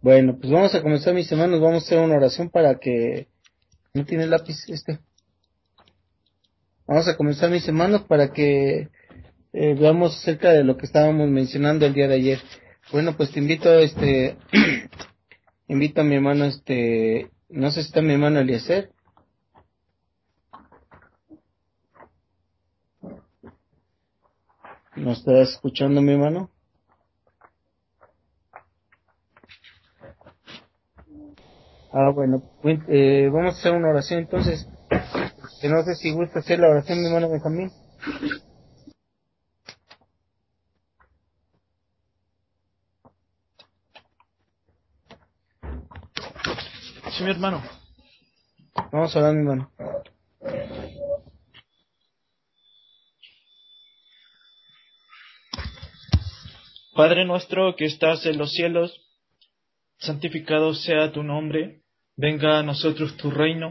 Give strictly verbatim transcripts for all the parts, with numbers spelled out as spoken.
Bueno, pues vamos a comenzar, mis hermanos. Vamos a hacer una oración para que... ¿No tiene lápiz este? Vamos a comenzar, mis hermanos, para que eh, veamos acerca de lo que estábamos mencionando el día de ayer. Bueno, pues te invito, este... invito a mi hermano, este... No sé si está mi hermano Eliezer. ¿Nos estás escuchando, mi hermano? Ah, bueno, pues, eh, vamos a hacer una oración entonces. Que no sé si gusta hacer la oración, mi hermano Benjamín. Sí, mi hermano. Vamos a orar, mi hermano. Padre nuestro que estás en los cielos, santificado sea tu nombre, venga a nosotros tu reino.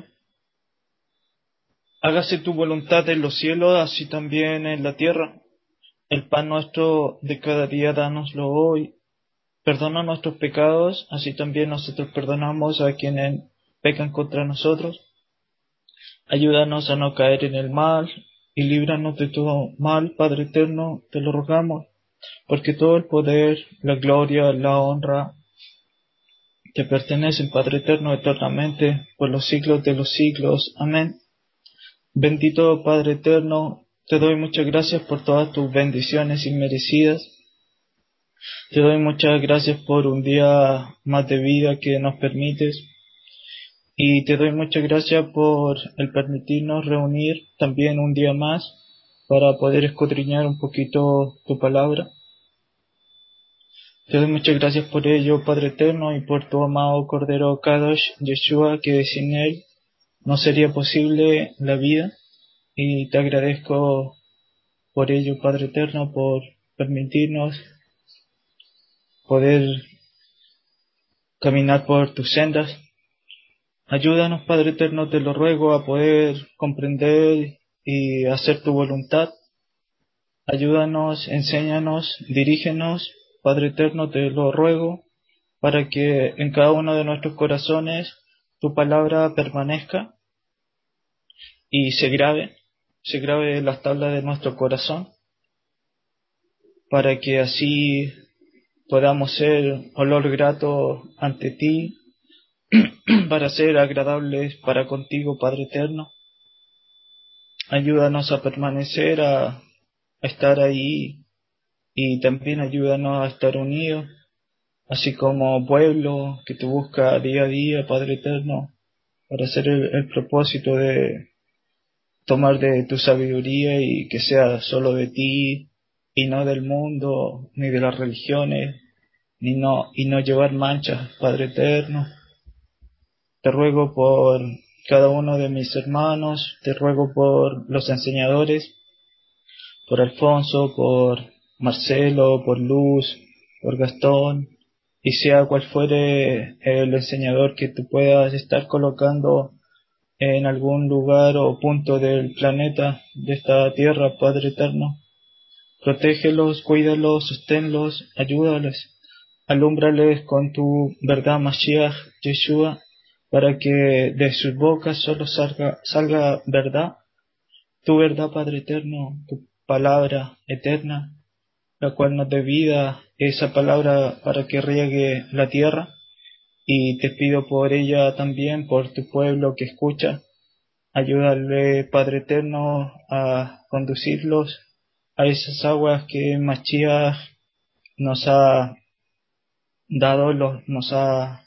Hágase tu voluntad en los cielos, así también en la tierra. El pan nuestro de cada día dánoslo hoy. Perdona nuestros pecados, así también nosotros perdonamos a quienes pecan contra nosotros. Ayúdanos a no caer en el mal, y líbranos de todo mal, Padre eterno, te lo rogamos, porque todo el poder, la gloria, la honra, te pertenece el Padre eterno eternamente, por los siglos de los siglos. Amén. Bendito Padre eterno, te doy muchas gracias por todas tus bendiciones inmerecidas. Te doy muchas gracias por un día más de vida que nos permites. Y te doy muchas gracias por el permitirnos reunir también un día más para poder escudriñar un poquito tu palabra. Te doy muchas gracias por ello, Padre eterno, y por tu amado Cordero Kadosh, Yeshua, que sin él no sería posible la vida. Y te agradezco por ello, Padre eterno, por permitirnos poder caminar por tus sendas. Ayúdanos, Padre eterno, te lo ruego, a poder comprender y hacer tu voluntad. Ayúdanos, enséñanos, dirígenos, Padre eterno, te lo ruego, para que en cada uno de nuestros corazones tu palabra permanezca y se grabe, se grabe en las tablas de nuestro corazón, para que así podamos ser olor grato ante ti, para ser agradables para contigo, Padre eterno. Ayúdanos a permanecer, a, a estar ahí, y también ayúdanos a estar unidos, así como pueblo que te busca día a día, Padre eterno, para hacer el, el propósito de tomar de tu sabiduría y que sea solo de ti y no del mundo ni de las religiones, ni no y no llevar manchas, Padre eterno. Te ruego por cada uno de mis hermanos, te ruego por los enseñadores, por Alfonso, por Marcelo, por Luz, por Gastón, y sea cual fuere el enseñador que tú puedas estar colocando en algún lugar o punto del planeta, de esta tierra, Padre eterno. Protégelos, cuídalos, sosténlos, ayúdales, alúmbrales con tu verdad, Mashiach, Yeshua, para que de sus bocas solo salga, salga verdad, tu verdad, Padre eterno, tu palabra eterna, la cual nos dé vida, esa palabra para que riegue la tierra, y te pido por ella también, por tu pueblo que escucha. Ayúdale, Padre eterno, a conducirlos a esas aguas que Mashiach nos ha dado, los, nos ha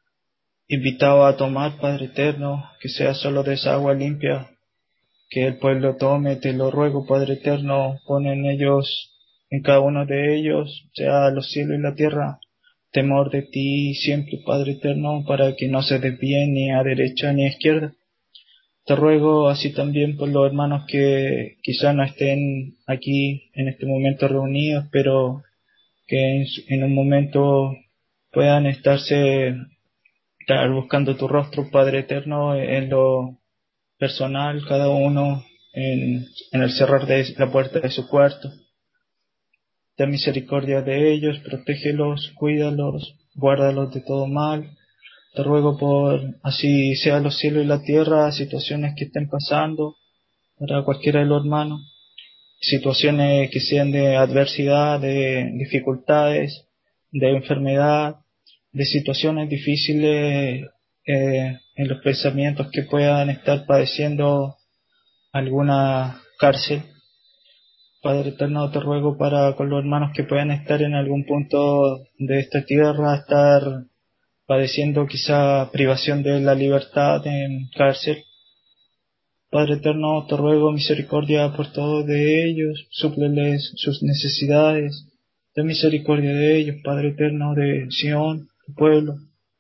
invitado a tomar, Padre eterno, que sea solo de esa agua limpia que el pueblo tome. Te lo ruego, Padre eterno, pon en ellos, en cada uno de ellos, sea los cielos y la tierra, temor de ti siempre, Padre eterno, para que no se desvíen ni a derecha ni a izquierda. Te ruego así también por los hermanos que quizá no estén aquí en este momento reunidos, pero que en, su- en un momento puedan estarse estar buscando tu rostro, Padre eterno, en lo personal, cada uno en, en el cerrar de la puerta de su cuarto. ten misericordia de ellos, protégelos, cuídalos, guárdalos de todo mal. Te ruego por así sea los cielos y la tierra, situaciones que estén pasando para cualquiera de los hermanos, situaciones que sean de adversidad, de dificultades, de enfermedad, de situaciones difíciles eh, en los pensamientos que puedan estar padeciendo alguna cárcel. Padre eterno, te ruego para con los hermanos que puedan estar en algún punto de esta tierra, estar padeciendo quizá privación de la libertad en cárcel. Padre eterno, te ruego misericordia por todos de ellos, súpleles sus necesidades, ten misericordia de ellos, Padre eterno de Sion, tu pueblo.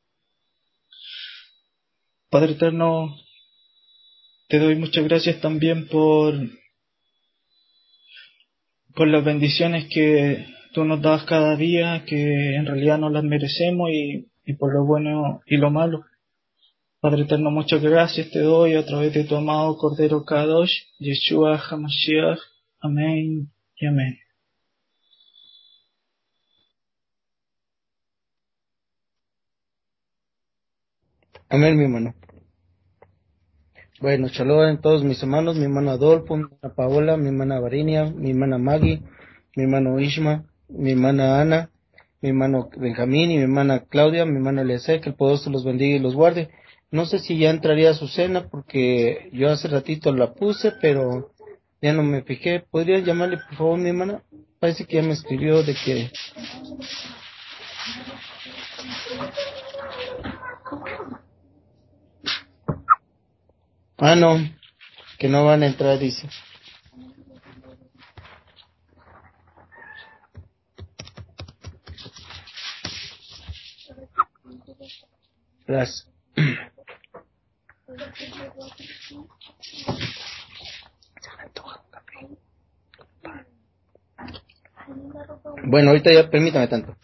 Padre eterno, te doy muchas gracias también por, por las bendiciones que tú nos das cada día, que en realidad no las merecemos, y, y por lo bueno y lo malo. Padre eterno, muchas gracias te doy a través de tu amado Cordero Kadosh, Yeshua HaMashiach. Amén y amén. Amén, mi hermano. Bueno, shalom a todos mis hermanos, mi hermano Adolfo, mi hermana Paola, mi hermana Varinia, mi hermana Maggie, mi hermano Ishma, mi hermana Ana, mi hermano Benjamín y mi hermana Claudia, mi hermano Eliezer, que el poderoso los bendiga y los guarde. No sé si ya entraría a su cena porque yo hace ratito la puse, pero ya no me fijé. ¿Podría llamarle por favor mi hermana? Parece que ya me escribió de que... Ah, no, que no van a entrar, dice. Gracias. Bueno, ahorita ya permítame tanto.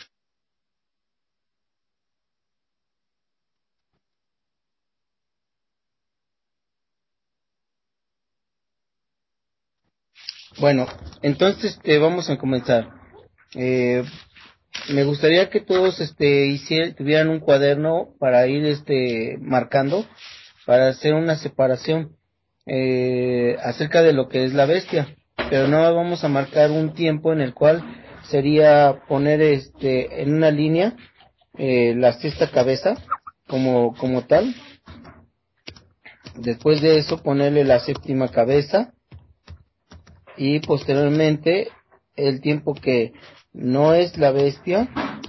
Bueno, entonces este, vamos a comenzar. Eh, me gustaría que todos este hicieran, tuvieran un cuaderno para ir este marcando, para hacer una separación eh, acerca de lo que es la bestia, pero no vamos a marcar un tiempo en el cual sería poner este en una línea eh, la sexta cabeza como como tal. Después de eso ponerle la séptima cabeza y posteriormente el tiempo que no es la bestia,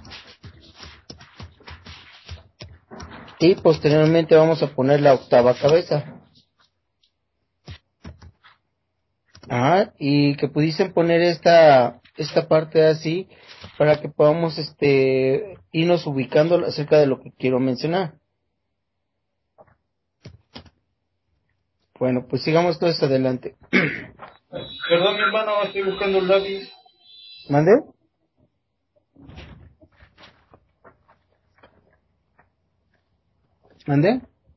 y posteriormente vamos a poner la octava cabeza. Ajá, y que pudiesen poner esta esta parte así para que podamos este irnos ubicando acerca de lo que quiero mencionar. Bueno, pues sigamos todos adelante. Perdón, mi hermano, estoy buscando un lápiz. ¿Mande? ¿Mande?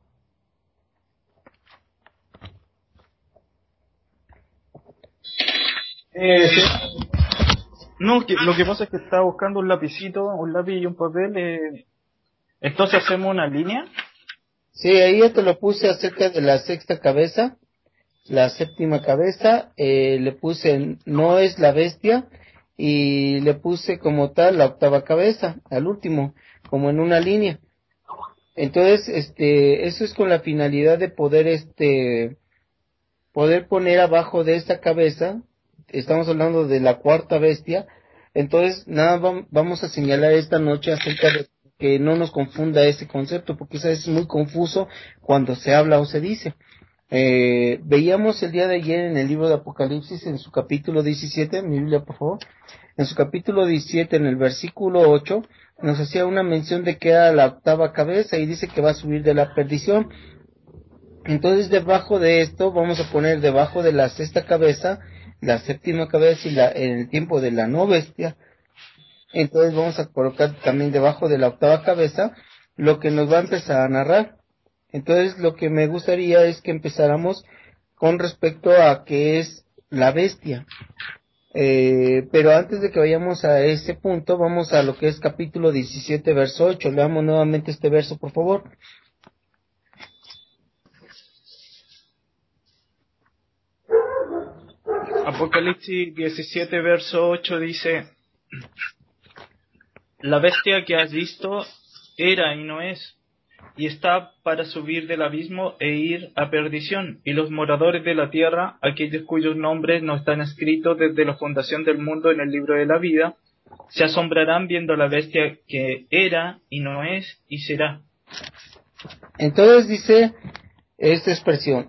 Eh, sí. No, que, lo que pasa es que estaba buscando un lapicito, un lápiz y un papel. Eh, entonces hacemos una línea. Sí, ahí ya te lo puse acerca de la sexta cabeza, la séptima cabeza, eh, le puse no es la bestia y le puse como tal la octava cabeza, al último, como en una línea. Entonces, este, eso es con la finalidad de poder, este, poder poner abajo de esta cabeza, estamos hablando de la cuarta bestia, entonces nada, vam- vamos a señalar esta noche acerca de que no nos confunda ese concepto, porque eso es muy confuso cuando se habla o se dice. Eh, veíamos el día de ayer en el libro de Apocalipsis, en su capítulo diecisiete, mi Biblia por favor, en su capítulo diecisiete, en el versículo ocho, nos hacía una mención de que era la octava cabeza y dice que va a subir de la perdición. Entonces debajo de esto vamos a poner debajo de la sexta cabeza, la séptima cabeza y la, en el tiempo de la no bestia. Entonces vamos a colocar también debajo de la octava cabeza lo que nos va a empezar a narrar. Entonces lo que me gustaría es que empezáramos con respecto a qué es la bestia. Eh, pero antes de que vayamos a ese punto, vamos a lo que es capítulo diecisiete, verso ocho. Leamos nuevamente este verso, por favor. Apocalipsis diecisiete, verso ocho dice: La bestia que has visto era y no es, y está para subir del abismo e ir a perdición, y los moradores de la tierra, aquellos cuyos nombres no están escritos desde la fundación del mundo en el libro de la vida, se asombrarán viendo a la bestia que era y no es y será. Entonces dice esta expresión: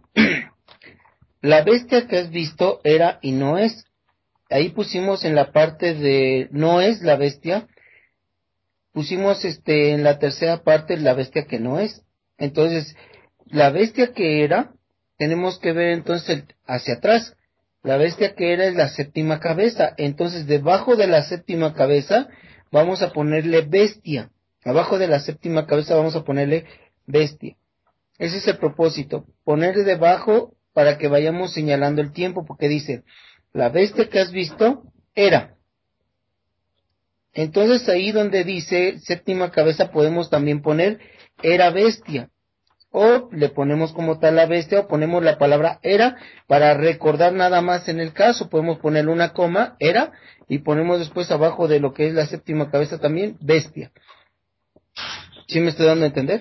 la bestia que has visto era y no es. Ahí pusimos en la parte de no es la bestia, pusimos este en la tercera parte la bestia que no es. Entonces, la bestia que era, tenemos que ver entonces hacia atrás. La bestia que era es la séptima cabeza. Entonces, debajo de la séptima cabeza vamos a ponerle bestia. Abajo de la séptima cabeza vamos a ponerle bestia. Ese es el propósito, ponerle debajo para que vayamos señalando el tiempo, porque dice, la bestia que has visto era. Entonces ahí donde dice séptima cabeza podemos también poner era bestia, o le ponemos como tal la bestia, o ponemos la palabra era para recordar nada más en el caso. Podemos ponerle una coma, era, y ponemos después abajo de lo que es la séptima cabeza también bestia. ¿Sí me estoy dando a entender?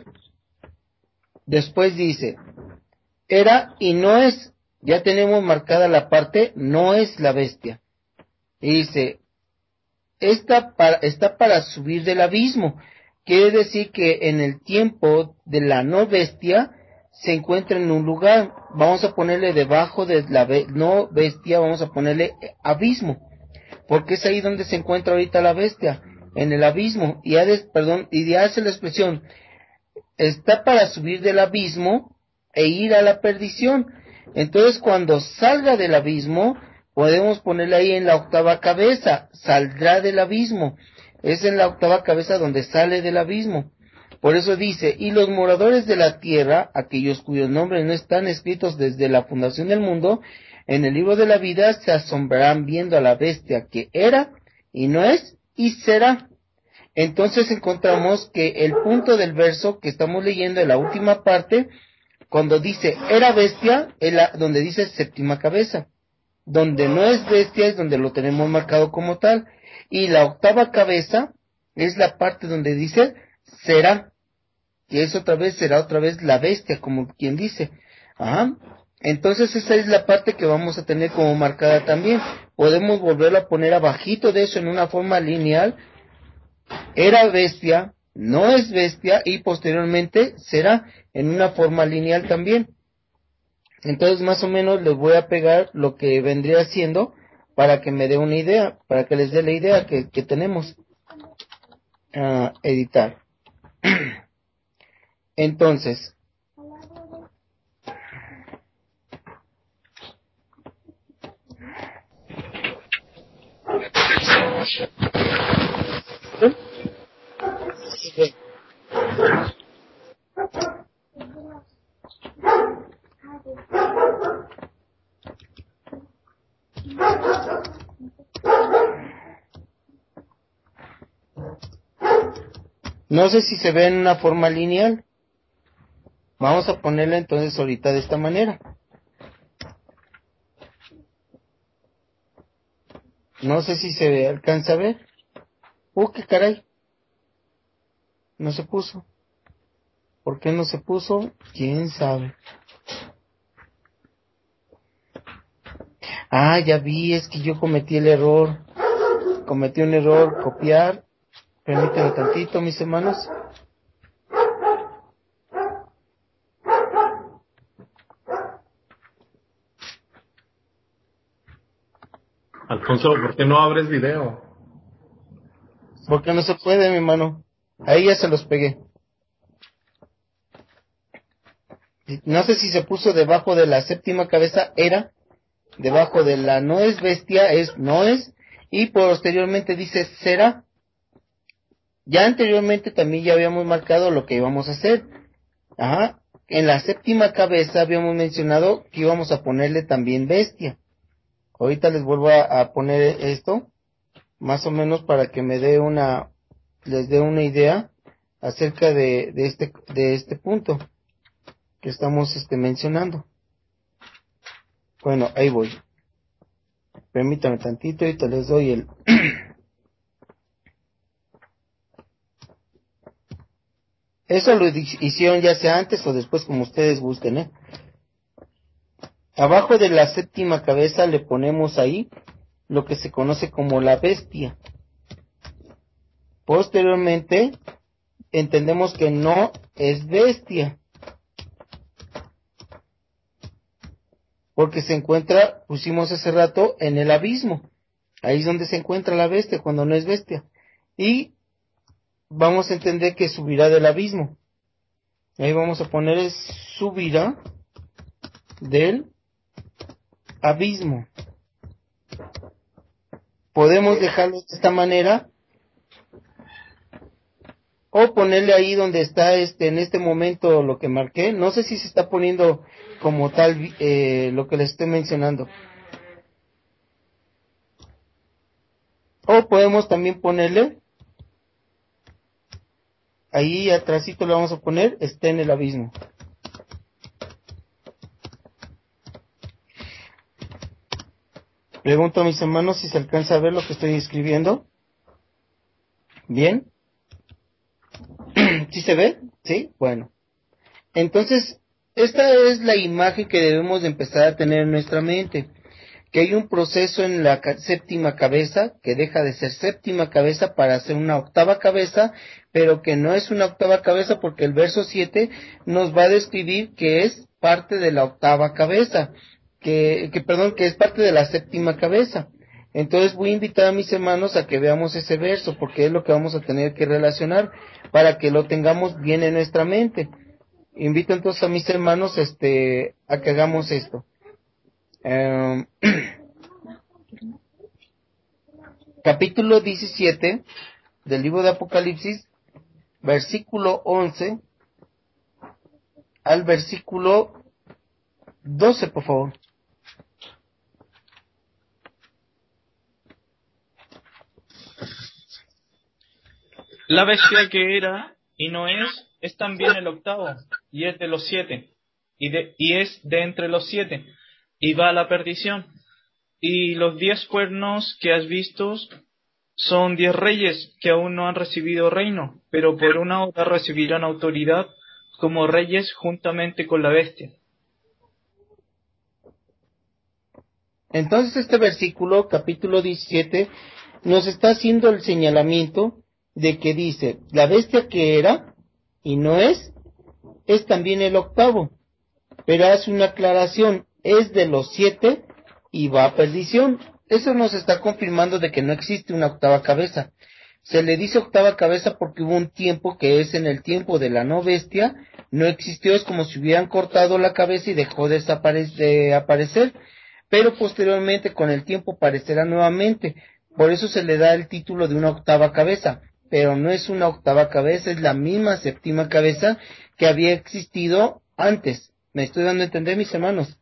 Después dice era y no es, ya tenemos marcada la parte no es la bestia, y dice esta para, está para subir del abismo. Quiere decir que en el tiempo de la no bestia se encuentra en un lugar. Vamos a ponerle debajo de la be no bestia, vamos a ponerle abismo, porque es ahí donde se encuentra ahorita la bestia, en el abismo. Y ya, des, perdón, y ya hace la expresión, está para subir del abismo e ir a la perdición. Entonces cuando salga del abismo, podemos ponerle ahí en la octava cabeza, saldrá del abismo. Es en la octava cabeza donde sale del abismo. Por eso dice, y los moradores de la tierra, aquellos cuyos nombres no están escritos desde la fundación del mundo, en el libro de la vida se asombrarán viendo a la bestia que era, y no es, y será. Entonces encontramos que el punto del verso que estamos leyendo en la última parte, cuando dice era bestia, es la, donde dice séptima cabeza. Donde no es bestia es donde lo tenemos marcado como tal. Y la octava cabeza es la parte donde dice será. Y eso otra vez será otra vez la bestia, como quien dice. Ajá. Entonces esa es la parte que vamos a tener como marcada también. Podemos volverlo a poner abajito de eso en una forma lineal. Era bestia, no es bestia y posteriormente será en una forma lineal también. Entonces más o menos les voy a pegar lo que vendría siendo para que me dé una idea, para que les dé la idea que, que tenemos. Uh, editar. Entonces, no sé si se ve en una forma lineal. Vamos a ponerla entonces ahorita de esta manera. No sé si se alcanza a ver. Uh, qué caray. No se puso. ¿Por qué no se puso? ¿Quién sabe? Ah, ya vi, es que yo cometí el error. Cometí un error, copiar. Permítanme tantito, mis hermanos. Alfonso, ¿por qué no abres video? Porque no se puede, mi hermano. Ahí ya se los pegué. No sé si se puso debajo de la séptima cabeza, era. Debajo de la no es bestia, es no es. Y posteriormente dice será. Ya anteriormente también ya habíamos marcado lo que íbamos a hacer. Ajá. En la séptima cabeza habíamos mencionado que íbamos a ponerle también bestia. Ahorita les vuelvo a, a poner esto, más o menos para que me dé una, les dé una idea acerca de, de este, de este punto que estamos este, mencionando. Bueno, ahí voy. Permítame tantito y te les doy el... Eso lo hicieron ya sea antes o después, como ustedes gusten, ¿eh? Abajo de la séptima cabeza le ponemos ahí lo que se conoce como la bestia. Posteriormente, entendemos que no es bestia, porque se encuentra, pusimos hace rato, en el abismo. Ahí es donde se encuentra la bestia, cuando no es bestia. Y vamos a entender que subirá del abismo. Ahí vamos a poner es subirá del abismo. Podemos dejarlo de esta manera o ponerle ahí donde está este en este momento lo que marqué. No sé si se está poniendo como tal eh, lo que les estoy mencionando. O podemos también ponerle ahí atrásito, le vamos a poner está en el abismo. Pregunto a mis hermanos si se alcanza a ver lo que estoy escribiendo. ¿Bien? ¿Sí se ve? ¿Sí? Bueno. Entonces, esta es la imagen que debemos de empezar a tener en nuestra mente. Que hay un proceso en la ca- séptima cabeza, que deja de ser séptima cabeza para ser una octava cabeza, pero que no es una octava cabeza porque el verso siete nos va a describir que es parte de la octava cabeza, que, que perdón, que es parte de la séptima cabeza. Entonces voy a invitar a mis hermanos a que veamos ese verso, porque es lo que vamos a tener que relacionar para que lo tengamos bien en nuestra mente. Invito entonces a mis hermanos este, a que hagamos esto. Um, capítulo diecisiete del libro de Apocalipsis, versículo once al versículo doce, por favor. La bestia que era y no es, es también el octavo, y es de los siete, y, de, y es de entre los siete, y va a la perdición. Y los diez cuernos que has visto son diez reyes que aún no han recibido reino, pero por una hora recibirán autoridad como reyes juntamente con la bestia. Entonces este versículo, capítulo diecisiete, nos está haciendo el señalamiento de que dice, la bestia que era y no es, es también el octavo, pero hace una aclaración, es de los siete y va a perdición. Eso nos está confirmando de que no existe una octava cabeza. Se le dice octava cabeza porque hubo un tiempo que es en el tiempo de la no bestia, no existió, es como si hubieran cortado la cabeza y dejó de, desapare- de aparecer, pero posteriormente con el tiempo aparecerá nuevamente. Por eso se le da el título de una octava cabeza, pero no es una octava cabeza, es la misma séptima cabeza que había existido antes. ¿Me estoy dando a entender, mis hermanos?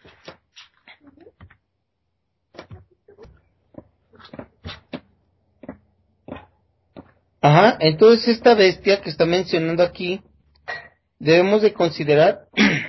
Ajá, entonces esta bestia que está mencionando aquí, debemos de considerar,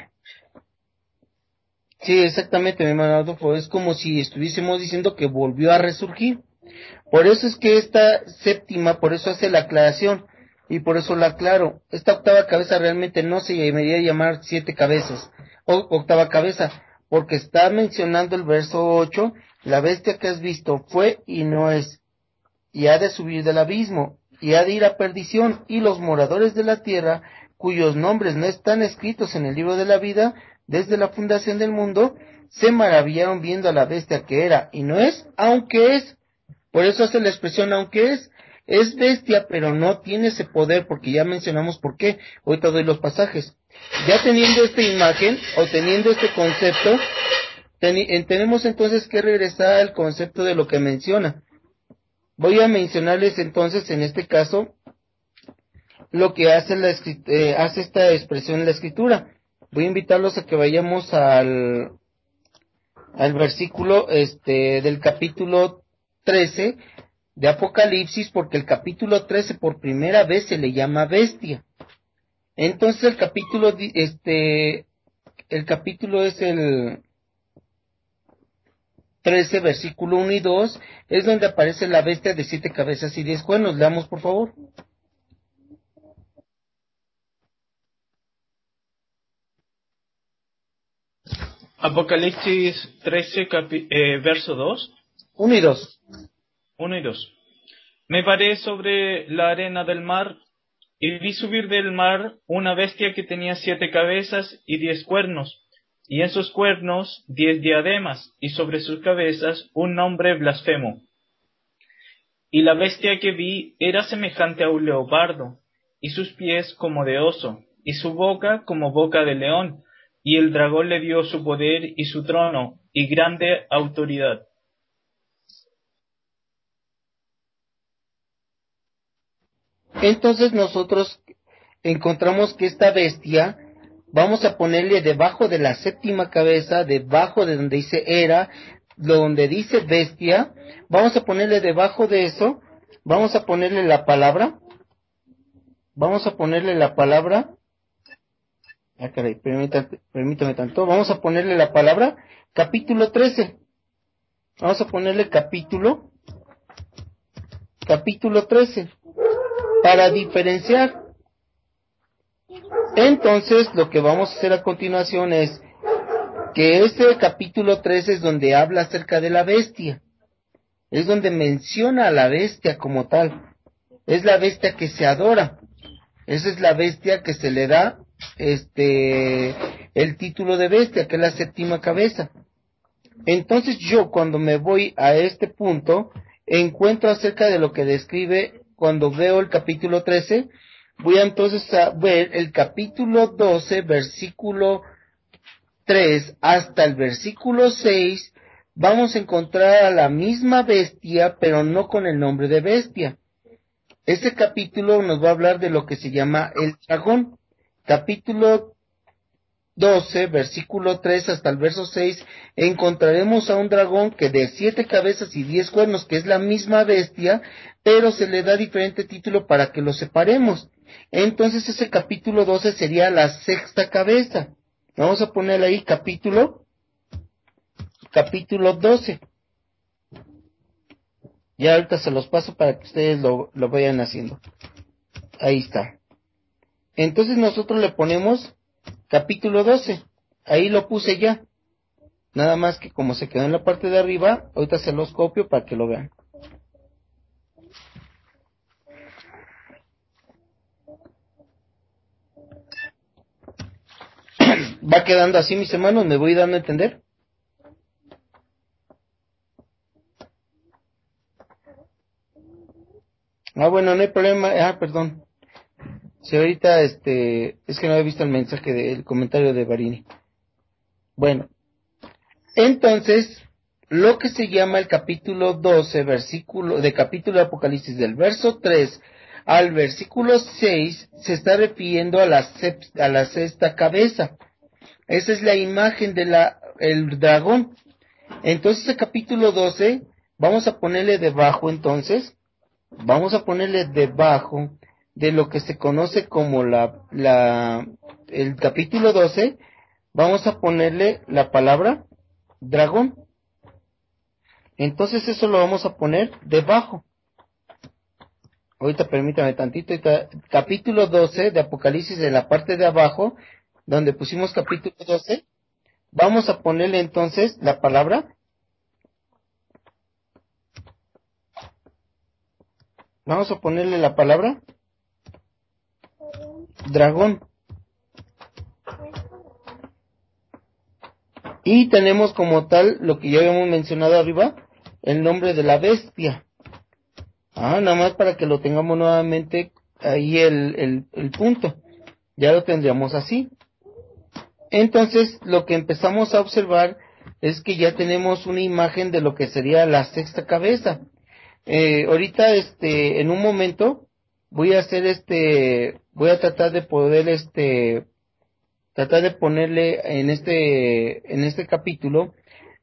sí, exactamente, mi hermano Adolfo, es como si estuviésemos diciendo que volvió a resurgir. Por eso es que esta séptima, por eso hace la aclaración, y por eso la aclaro, esta octava cabeza realmente no se debería llamar siete cabezas, o octava cabeza, porque está mencionando el verso ocho, la bestia que has visto fue y no es, y ha de subir del abismo, y ha de ir a perdición, y los moradores de la tierra, cuyos nombres no están escritos en el libro de la vida, desde la fundación del mundo, se maravillaron viendo a la bestia que era y no es, aunque es. Por eso hace la expresión aunque es, es bestia, pero no tiene ese poder, porque ya mencionamos por qué. Ahorita doy los pasajes. Ya teniendo esta imagen, o teniendo este concepto, ten, tenemos entonces que regresar al concepto de lo que menciona. Voy a mencionarles entonces, en este caso, lo que hace, la, eh, hace esta expresión en la escritura. Voy a invitarlos a que vayamos al, al versículo este del capítulo trece de Apocalipsis, porque el capítulo trece por primera vez se le llama bestia. Entonces el capítulo este el capítulo es el trece, versículo uno y dos, es donde aparece la bestia de siete cabezas y diez cuernos. Leamos, por favor. Apocalipsis trece, capi- eh, verso dos. uno y dos. uno y dos. Me paré sobre la arena del mar y vi subir del mar una bestia que tenía siete cabezas y diez cuernos, y en sus cuernos diez diademas, y sobre sus cabezas un nombre blasfemo. Y la bestia que vi era semejante a un leopardo, y sus pies como de oso, y su boca como boca de león, y el dragón le dio su poder y su trono, y grande autoridad. Entonces nosotros encontramos que esta bestia, vamos a ponerle debajo de la séptima cabeza, debajo de donde dice era, donde dice bestia, vamos a ponerle debajo de eso, vamos a ponerle la palabra, vamos a ponerle la palabra, ah caray, permítame, permítame tanto, vamos a ponerle la palabra, capítulo trece, vamos a ponerle capítulo, capítulo trece, para diferenciar. Entonces, lo que vamos a hacer a continuación es que este capítulo trece es donde habla acerca de la bestia. Es donde menciona a la bestia como tal. Es la bestia que se adora. Esa es la bestia que se le da este el título de bestia, que es la séptima cabeza. Entonces yo, cuando me voy a este punto, encuentro acerca de lo que describe cuando veo el capítulo trece. Voy entonces a ver el capítulo doce, versículo tres hasta el versículo seis. Vamos a encontrar a la misma bestia, pero no con el nombre de bestia. Este capítulo nos va a hablar de lo que se llama el dragón. Capítulo doce, versículo tres hasta el verso seis, encontraremos a un dragón que de siete cabezas y diez cuernos, que es la misma bestia, pero se le da diferente título para que lo separemos. Entonces ese capítulo doce sería la sexta cabeza. Vamos a ponerle ahí capítulo, capítulo doce. Ya ahorita se los paso para que ustedes lo, lo vayan haciendo. Ahí está. Entonces nosotros le ponemos capítulo doce. Ahí lo puse ya. Nada más que como se quedó en la parte de arriba, ahorita se los copio para que lo vean. Va quedando así, mis hermanos, me voy dando a entender. Ah, bueno, no hay problema. Ah, perdón. Si ahorita, este, es que no había visto el mensaje del comentario de Barini. Bueno, entonces, lo que se llama el capítulo doce, versículo, de capítulo de Apocalipsis, del verso tres al versículo seis, se está refiriendo a la, sept, a la sexta cabeza. Esa es la imagen de la, el dragón. Entonces, el capítulo doce, vamos a ponerle debajo, entonces, vamos a ponerle debajo de lo que se conoce como la, la, el capítulo doce, vamos a ponerle la palabra dragón. Entonces eso lo vamos a poner debajo. Ahorita permítame tantito. Ahorita, capítulo doce de Apocalipsis, de la parte de abajo, donde pusimos capítulo doce, vamos a ponerle entonces la palabra vamos a ponerle la palabra dragón. Y tenemos como tal lo que ya habíamos mencionado arriba, el nombre de la bestia. Ah, nada más para que lo tengamos nuevamente ahí el, el, el punto. Ya lo tendríamos así. Entonces, lo que empezamos a observar es que ya tenemos una imagen de lo que sería la sexta cabeza. Eh, ahorita, este, en un momento, voy a hacer este, voy a tratar de poder, este, tratar de ponerle en este, en este capítulo,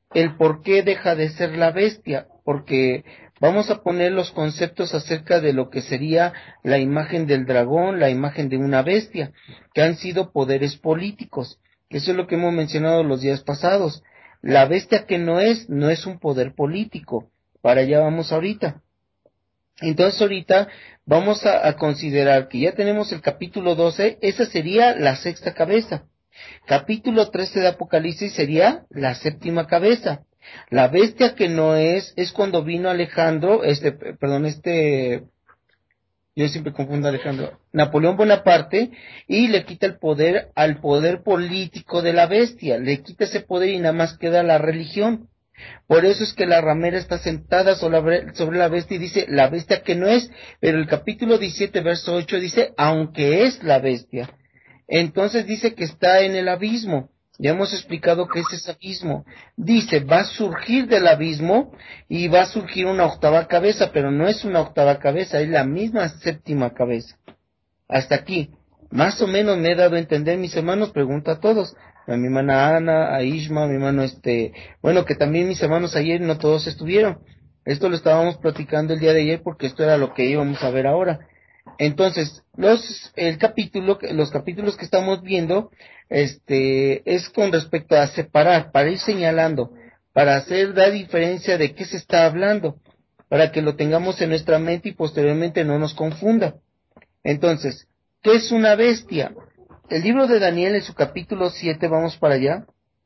el por qué deja de ser la bestia, porque vamos a poner los conceptos acerca de lo que sería la imagen del dragón, la imagen de una bestia, que han sido poderes políticos. Eso es lo que hemos mencionado los días pasados. La bestia que no es, no es un poder político. Para allá vamos ahorita. Entonces ahorita vamos a, a considerar que ya tenemos el capítulo doce, esa sería la sexta cabeza. Capítulo trece de Apocalipsis sería la séptima cabeza. La bestia que no es, es cuando vino Alejandro, este, perdón, este, yo siempre confundo a Alejandro, Napoleón Bonaparte, y le quita el poder al poder político de la bestia, le quita ese poder y nada más queda la religión. Por eso es que la ramera está sentada sobre, sobre la bestia y dice, la bestia que no es, pero el capítulo diecisiete, verso ocho dice, aunque es la bestia. Entonces dice que está en el abismo. Ya hemos explicado qué es ese abismo. Dice, va a surgir del abismo y va a surgir una octava cabeza, pero no es una octava cabeza, es la misma séptima cabeza. Hasta aquí. Más o menos me he dado a entender, mis hermanos, pregunto a todos. A mi hermana Ana, a Ishma, a mi hermano este... Bueno, que también mis hermanos ayer no todos estuvieron. Esto lo estábamos platicando el día de ayer porque esto era lo que íbamos a ver ahora. Entonces, los, el capítulo, los capítulos que estamos viendo, este, es con respecto a separar, para ir señalando, para hacer la diferencia de qué se está hablando, para que lo tengamos en nuestra mente y posteriormente no nos confunda. Entonces, ¿qué es una bestia? El libro de Daniel en su capítulo siete, vamos para allá.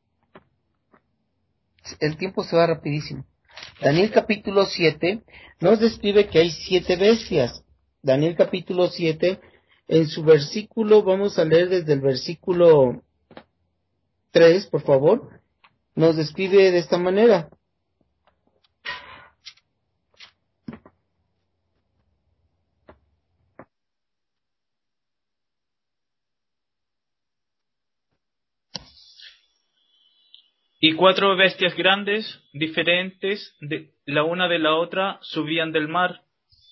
El tiempo se va rapidísimo. Daniel capítulo siete nos describe que hay siete bestias. Daniel capítulo siete, en su versículo, vamos a leer desde el versículo tres, por favor, nos describe de esta manera. Y cuatro bestias grandes, diferentes de la una de la otra, subían del mar.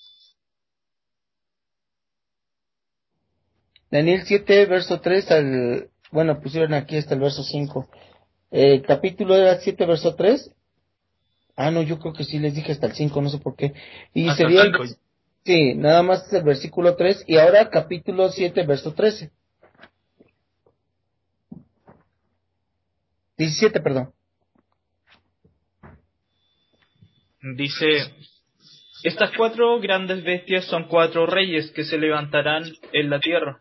Daniel siete, verso tres al... Bueno, pusieron aquí hasta el verso cinco. El capítulo era siete, verso tres. Ah, no, yo creo que sí les dije hasta el cinco, no sé por qué. Y Hasta sería el... cinco. Sí, nada más es el versículo tres. Y ahora capítulo siete, verso trece. diecisiete, perdón. Dice, estas cuatro grandes bestias son cuatro reyes que se levantarán en la tierra.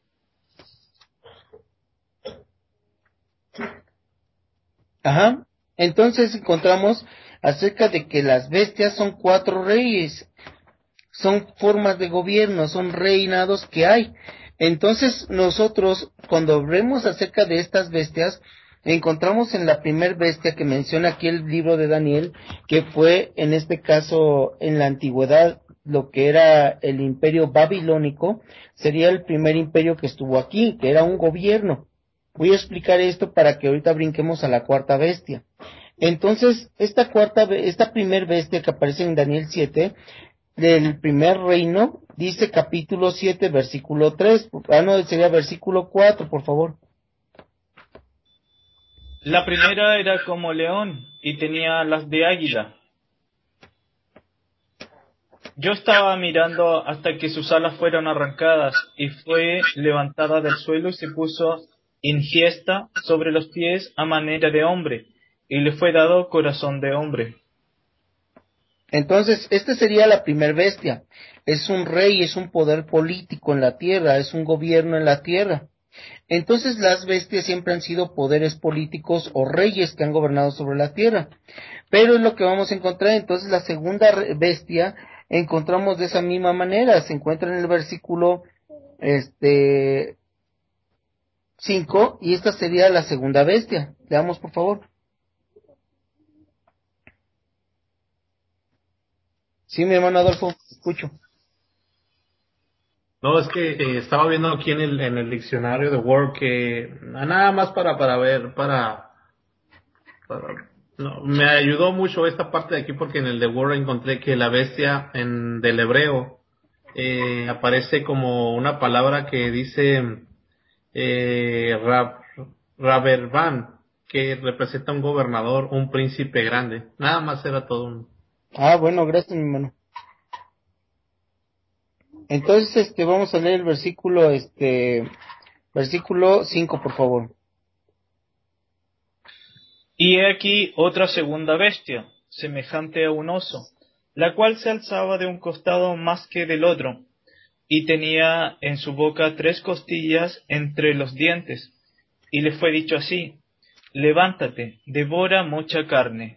Ajá. Entonces encontramos acerca de que las bestias son cuatro reyes, son formas de gobierno, son reinados que hay. Entonces nosotros, cuando vemos acerca de estas bestias, encontramos en la primer bestia que menciona aquí el libro de Daniel, que fue en este caso en la antigüedad lo que era el imperio babilónico, sería el primer imperio que estuvo aquí, que era un gobierno. Voy a explicar esto para que ahorita brinquemos a la cuarta bestia. Entonces, esta cuarta, esta primer bestia que aparece en Daniel siete, del primer reino, dice capítulo siete, versículo tres, ah no, sería versículo cuatro, por favor. La primera era como león y tenía las de águila. Yo estaba mirando hasta que sus alas fueron arrancadas y fue levantada del suelo y se puso ingiesta sobre los pies a manera de hombre y le fue dado corazón de hombre. Entonces, esta sería la primer bestia. Es un rey, es un poder político en la tierra, es un gobierno en la tierra. Entonces, las bestias siempre han sido poderes políticos o reyes que han gobernado sobre la tierra. Pero es lo que vamos a encontrar. Entonces, la segunda bestia encontramos de esa misma manera. Se encuentra en el versículo este cinco, y esta sería la segunda bestia. Leamos, por favor. Sí, mi hermano Adolfo, escucho. No, es que eh, estaba viendo aquí en el, en el diccionario de Word que ah, nada más para, para ver, para, para- no, me ayudó mucho esta parte de aquí porque en el de Word encontré que la bestia en del hebreo eh, aparece como una palabra que dice eh, rab, raberban, que representa un gobernador, un príncipe grande. Nada más era todo un... Ah, bueno, gracias, mi hermano. Entonces, este, vamos a leer el versículo, este, versículo cinco, por favor. Y he aquí otra segunda bestia, semejante a un oso, la cual se alzaba de un costado más que del otro, y tenía en su boca tres costillas entre los dientes, y le fue dicho así: levántate, devora mucha carne.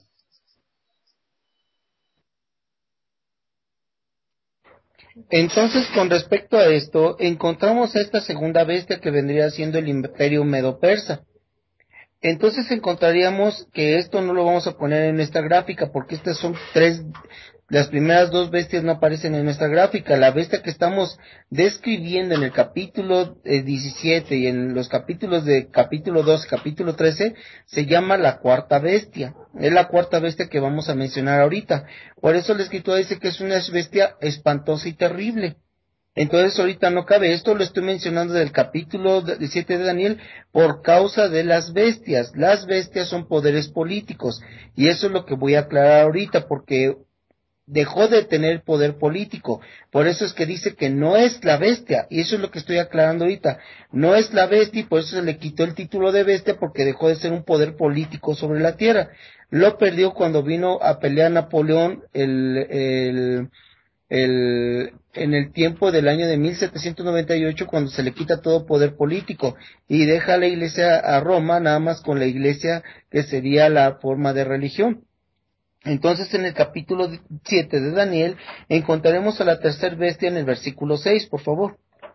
Entonces, con respecto a esto, encontramos a esta segunda bestia que vendría siendo el imperio medo-persa. Entonces encontraríamos que esto no lo vamos a poner en esta gráfica, porque estas son tres, las primeras dos bestias no aparecen en nuestra gráfica. La bestia que estamos describiendo en el capítulo eh, diecisiete y en los capítulos de capítulo doce, capítulo trece, se llama la cuarta bestia. Es la cuarta bestia que vamos a mencionar ahorita. Por eso la escritura dice que es una bestia espantosa y terrible. Entonces ahorita no cabe, esto lo estoy mencionando del capítulo diecisiete de Daniel por causa de las bestias. Las bestias son poderes políticos y eso es lo que voy a aclarar ahorita porque dejó de tener poder político. Por eso es que dice que no es la bestia y eso es lo que estoy aclarando ahorita. No es la bestia y por eso se le quitó el título de bestia porque dejó de ser un poder político sobre la tierra. Lo perdió cuando vino a pelear Napoleón el... el El, en el tiempo del año de mil setecientos noventa y ocho, cuando se le quita todo poder político y deja la iglesia a Roma nada más con la iglesia que sería la forma de religión. Entonces en el capítulo siete de Daniel encontraremos a la tercer bestia en el versículo seis, por favor.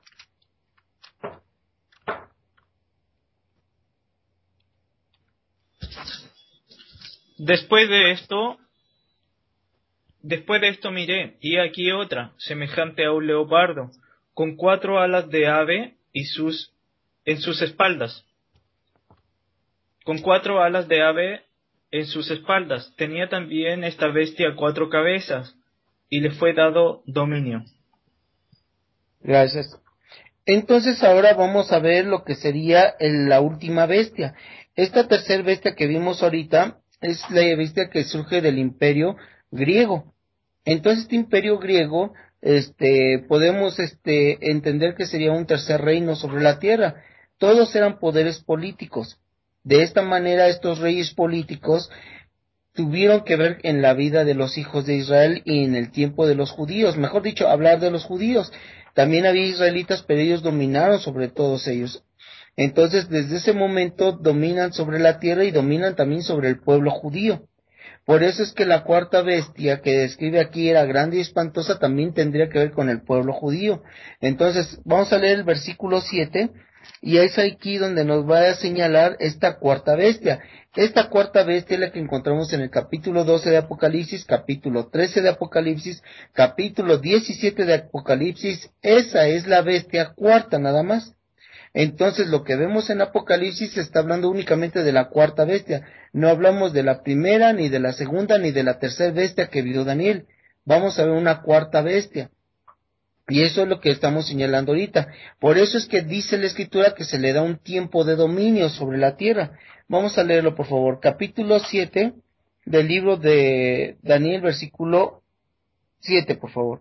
Después de esto, después de esto miré, y aquí otra, semejante a un leopardo, con cuatro alas de ave y sus en sus espaldas. Con cuatro alas de ave en sus espaldas. Tenía también esta bestia cuatro cabezas, y le fue dado dominio. Gracias. Entonces ahora vamos a ver lo que sería el, la última bestia. Esta tercer bestia que vimos ahorita es la bestia que surge del imperio griego. Entonces este imperio griego, este, podemos este, entender que sería un tercer reino sobre la tierra. Todos eran poderes políticos. De esta manera estos reyes políticos tuvieron que ver en la vida de los hijos de Israel y en el tiempo de los judíos, mejor dicho, hablar de los judíos. También había israelitas, pero ellos dominaron sobre todos ellos. Entonces, desde ese momento dominan sobre la tierra y dominan también sobre el pueblo judío. Por eso es que la cuarta bestia que describe aquí era grande y espantosa, también tendría que ver con el pueblo judío. Entonces, vamos a leer el versículo siete, y es aquí donde nos va a señalar esta cuarta bestia. Esta cuarta bestia es la que encontramos en el capítulo doce de Apocalipsis, capítulo trece de Apocalipsis, capítulo diecisiete de Apocalipsis. Esa es la bestia cuarta nada más. Entonces lo que vemos en Apocalipsis se está hablando únicamente de la cuarta bestia. No hablamos de la primera, ni de la segunda, ni de la tercera bestia que vio Daniel. Vamos a ver una cuarta bestia. Y eso es lo que estamos señalando ahorita. Por eso es que dice la Escritura que se le da un tiempo de dominio sobre la tierra. Vamos a leerlo, por favor. Capítulo siete del libro de Daniel, versículo siete, por favor.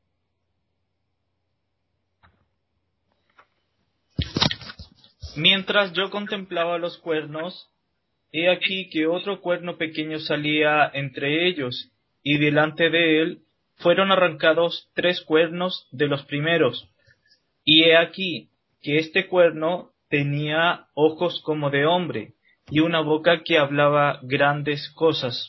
Mientras yo contemplaba los cuernos, he aquí que otro cuerno pequeño salía entre ellos, y delante de él fueron arrancados tres cuernos de los primeros. Y he aquí que este cuerno tenía ojos como de hombre, y una boca que hablaba grandes cosas.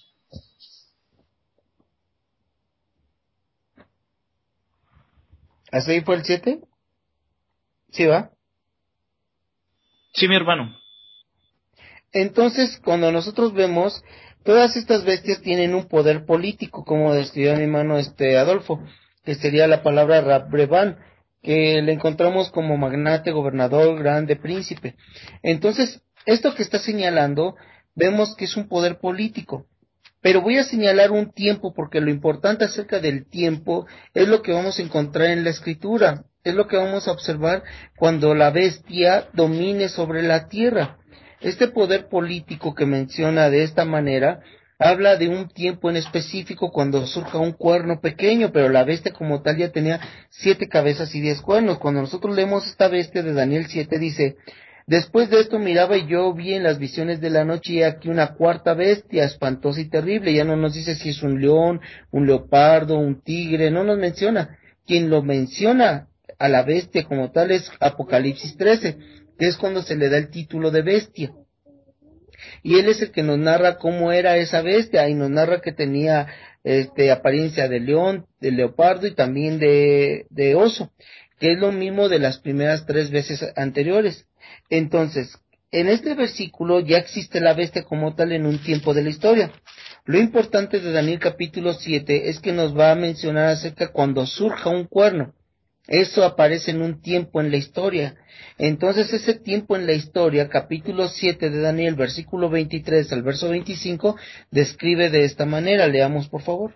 ¿Hasta ahí fue el siete? ¿Sí va? Sí, mi hermano. Entonces, cuando nosotros vemos, todas estas bestias tienen un poder político, como describió mi hermano este Adolfo, que sería la palabra Rabreban, que le encontramos como magnate, gobernador, grande, príncipe. Entonces, esto que está señalando, vemos que es un poder político. Pero voy a señalar un tiempo, porque lo importante acerca del tiempo es lo que vamos a encontrar en la Escritura, es lo que vamos a observar cuando la bestia domine sobre la tierra. Este poder político que menciona de esta manera habla de un tiempo en específico cuando surja un cuerno pequeño, pero la bestia como tal ya tenía siete cabezas y diez cuernos. Cuando nosotros leemos esta bestia de Daniel siete, dice: después de esto miraba y yo vi en las visiones de la noche y aquí una cuarta bestia, espantosa y terrible. Ya no nos dice si es un león, un leopardo, un tigre, no nos menciona. Quien lo menciona a la bestia como tal es Apocalipsis trece, que es cuando se le da el título de bestia. Y él es el que nos narra cómo era esa bestia, y nos narra que tenía este apariencia de león, de leopardo y también de, de oso, que es lo mismo de las primeras tres veces anteriores. Entonces, en este versículo ya existe la bestia como tal en un tiempo de la historia. Lo importante de Daniel capítulo siete es que nos va a mencionar acerca cuando surja un cuerno. Eso aparece en un tiempo en la historia. Entonces ese tiempo en la historia, capítulo siete de Daniel, versículo veintitrés al verso veinticinco, describe de esta manera. Leamos, por favor.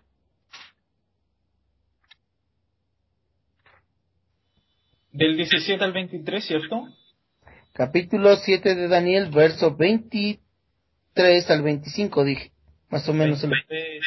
Del diecisiete al veintitrés, ¿cierto? Capítulo siete de Daniel, verso veintitrés al veinticinco, dije. Más o menos. veintitrés.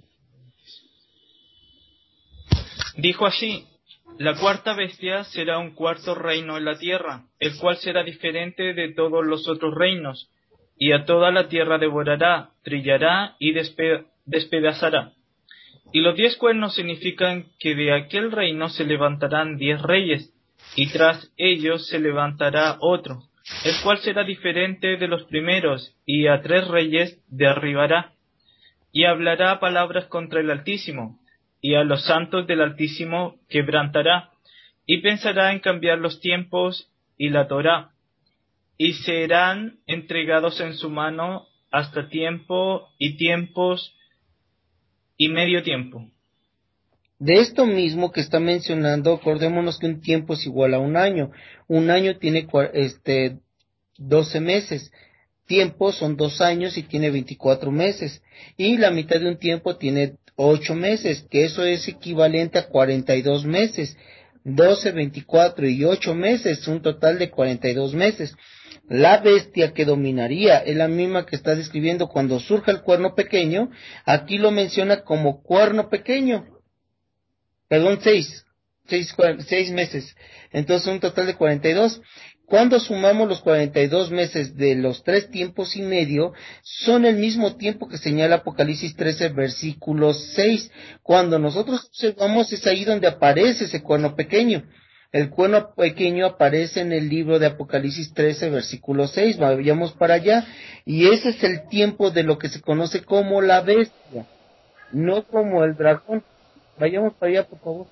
Dijo así: la cuarta bestia será un cuarto reino en la tierra, el cual será diferente de todos los otros reinos, y a toda la tierra devorará, trillará y despe- despedazará. Y los diez cuernos significan que de aquel reino se levantarán diez reyes, y tras ellos se levantará otro, el cual será diferente de los primeros, y a tres reyes derribará, y hablará palabras contra el Altísimo, y a los santos del Altísimo quebrantará, y pensará en cambiar los tiempos y la Torá, y serán entregados en su mano hasta tiempo y tiempos y medio tiempo. De esto mismo que está mencionando, acordémonos que un tiempo es igual a un año. Un año tiene este doce meses. Tiempo son dos años y tiene veinticuatro meses. Y la mitad de un tiempo tiene ocho meses, que eso es equivalente a cuarenta y dos meses. doce, veinticuatro y ocho meses, un total de cuarenta y dos meses. La bestia que dominaría es la misma que está describiendo cuando surja el cuerno pequeño. Aquí lo menciona como cuerno pequeño. Perdón, seis, seis, seis meses. Entonces un total de cuarenta y dos. Cuando sumamos los cuarenta y dos meses de los tres tiempos y medio, son el mismo tiempo que señala Apocalipsis trece, versículo seis. Cuando nosotros observamos, es ahí donde aparece ese cuerno pequeño. El cuerno pequeño aparece en el libro de Apocalipsis trece, versículo seis. Vayamos para allá. Y ese es el tiempo de lo que se conoce como la bestia, no como el dragón. Vayamos para allá, por favor.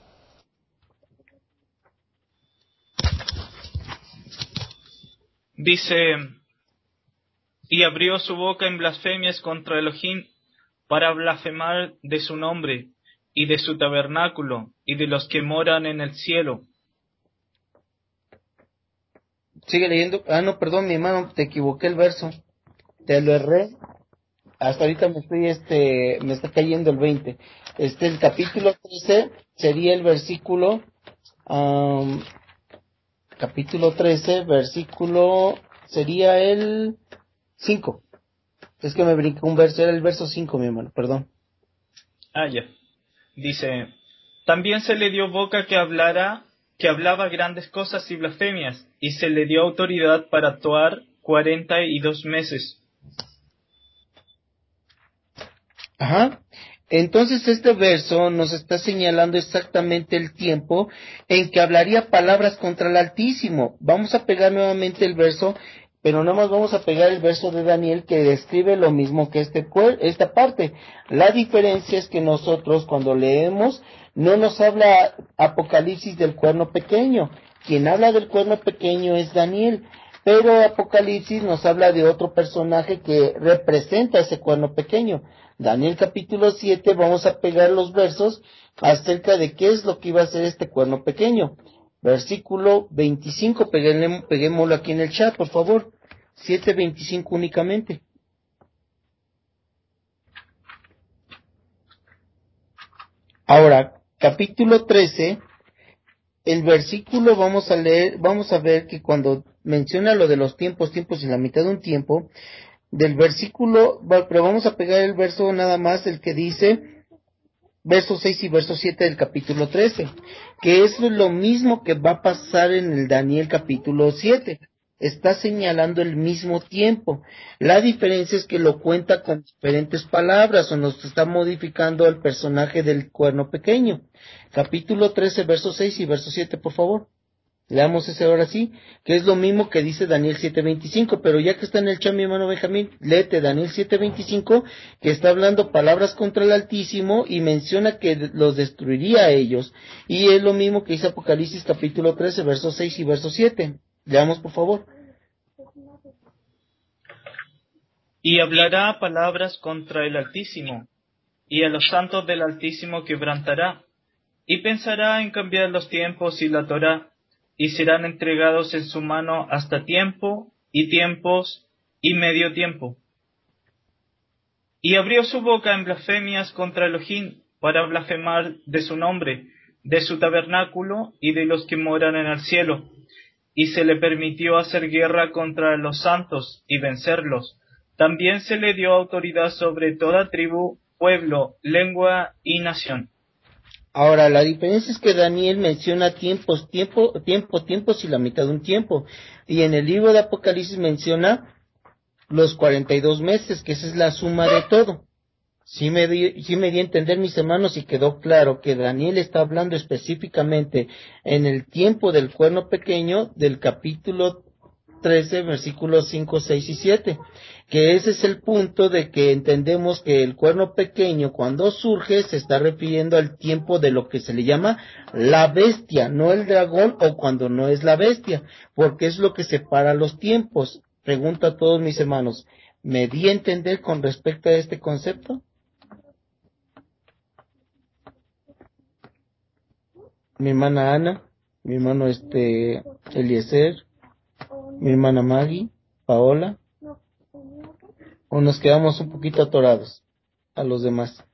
Dice: y abrió su boca en blasfemias contra Elohim, para blasfemar de su nombre, y de su tabernáculo, y de los que moran en el cielo. Sigue leyendo. Ah, no, perdón, mi hermano, te equivoqué el verso. Te lo erré. Hasta ahorita me estoy, este, me está cayendo el veinte. Este, el capítulo trece sería el versículo, um, capítulo trece, versículo, sería el cinco. Es que me brinqué un verso, era el verso cinco, mi hermano, perdón. Ah, ya. Dice: también se le dio boca que hablara, que hablaba grandes cosas y blasfemias, y se le dio autoridad para actuar cuarenta y dos meses. Ajá. Entonces este verso nos está señalando exactamente el tiempo en que hablaría palabras contra el Altísimo. Vamos a pegar nuevamente el verso, pero no más vamos a pegar el verso de Daniel que describe lo mismo que este, esta parte. La diferencia es que nosotros cuando leemos no nos habla Apocalipsis del cuerno pequeño. Quien habla del cuerno pequeño es Daniel, pero Apocalipsis nos habla de otro personaje que representa ese cuerno pequeño. Daniel capítulo siete, vamos a pegar los versos acerca de qué es lo que iba a hacer este cuerno pequeño. Versículo veinticinco, peguémoslo, peguémoslo aquí en el chat, por favor. siete veinticinco únicamente. Ahora, capítulo trece, el versículo vamos a leer, vamos a ver que cuando menciona lo de los tiempos, tiempos y la mitad de un tiempo, del versículo, pero vamos a pegar el verso nada más, el que dice, verso seis y verso siete del capítulo trece, que es lo mismo que va a pasar en el Daniel capítulo siete. Está señalando el mismo tiempo. La diferencia es que lo cuenta con diferentes palabras o nos está modificando el personaje del cuerno pequeño. Capítulo trece, verso seis y verso siete, por favor. Leamos ese ahora sí, que es lo mismo que dice Daniel siete veinticinco, pero ya que está en el chat mi hermano Benjamín, léete Daniel siete veinticinco, que está hablando palabras contra el Altísimo y menciona que los destruiría a ellos. Y es lo mismo que dice Apocalipsis capítulo trece, verso seis y verso siete. Leamos por favor. Y hablará palabras contra el Altísimo, y a los santos del Altísimo quebrantará, y pensará en cambiar los tiempos y la Torá, y serán entregados en su mano hasta tiempo, y tiempos, y medio tiempo. Y abrió su boca en blasfemias contra Elohim, para blasfemar de su nombre, de su tabernáculo, y de los que moran en el cielo. Y se le permitió hacer guerra contra los santos, y vencerlos. También se le dio autoridad sobre toda tribu, pueblo, lengua y nación. Ahora, la diferencia es que Daniel menciona tiempos, tiempo, tiempo, tiempos y la mitad de un tiempo. Y en el libro de Apocalipsis menciona los cuarenta y dos meses, que esa es la suma de todo. Sí me di, sí me di a entender, mis hermanos, y quedó claro que Daniel está hablando específicamente en el tiempo del cuerno pequeño del capítulo trece, versículos cinco, seis y siete, que ese es el punto de que entendemos que el cuerno pequeño cuando surge se está refiriendo al tiempo de lo que se le llama la bestia, no el dragón o cuando no es la bestia, porque es lo que separa los tiempos. Pregunto a todos mis hermanos, ¿me di a entender con respecto a este concepto? Mi hermana Ana, mi hermano este Eliezer, mi hermana Maggie, Paola, o nos quedamos un poquito atorados a los demás.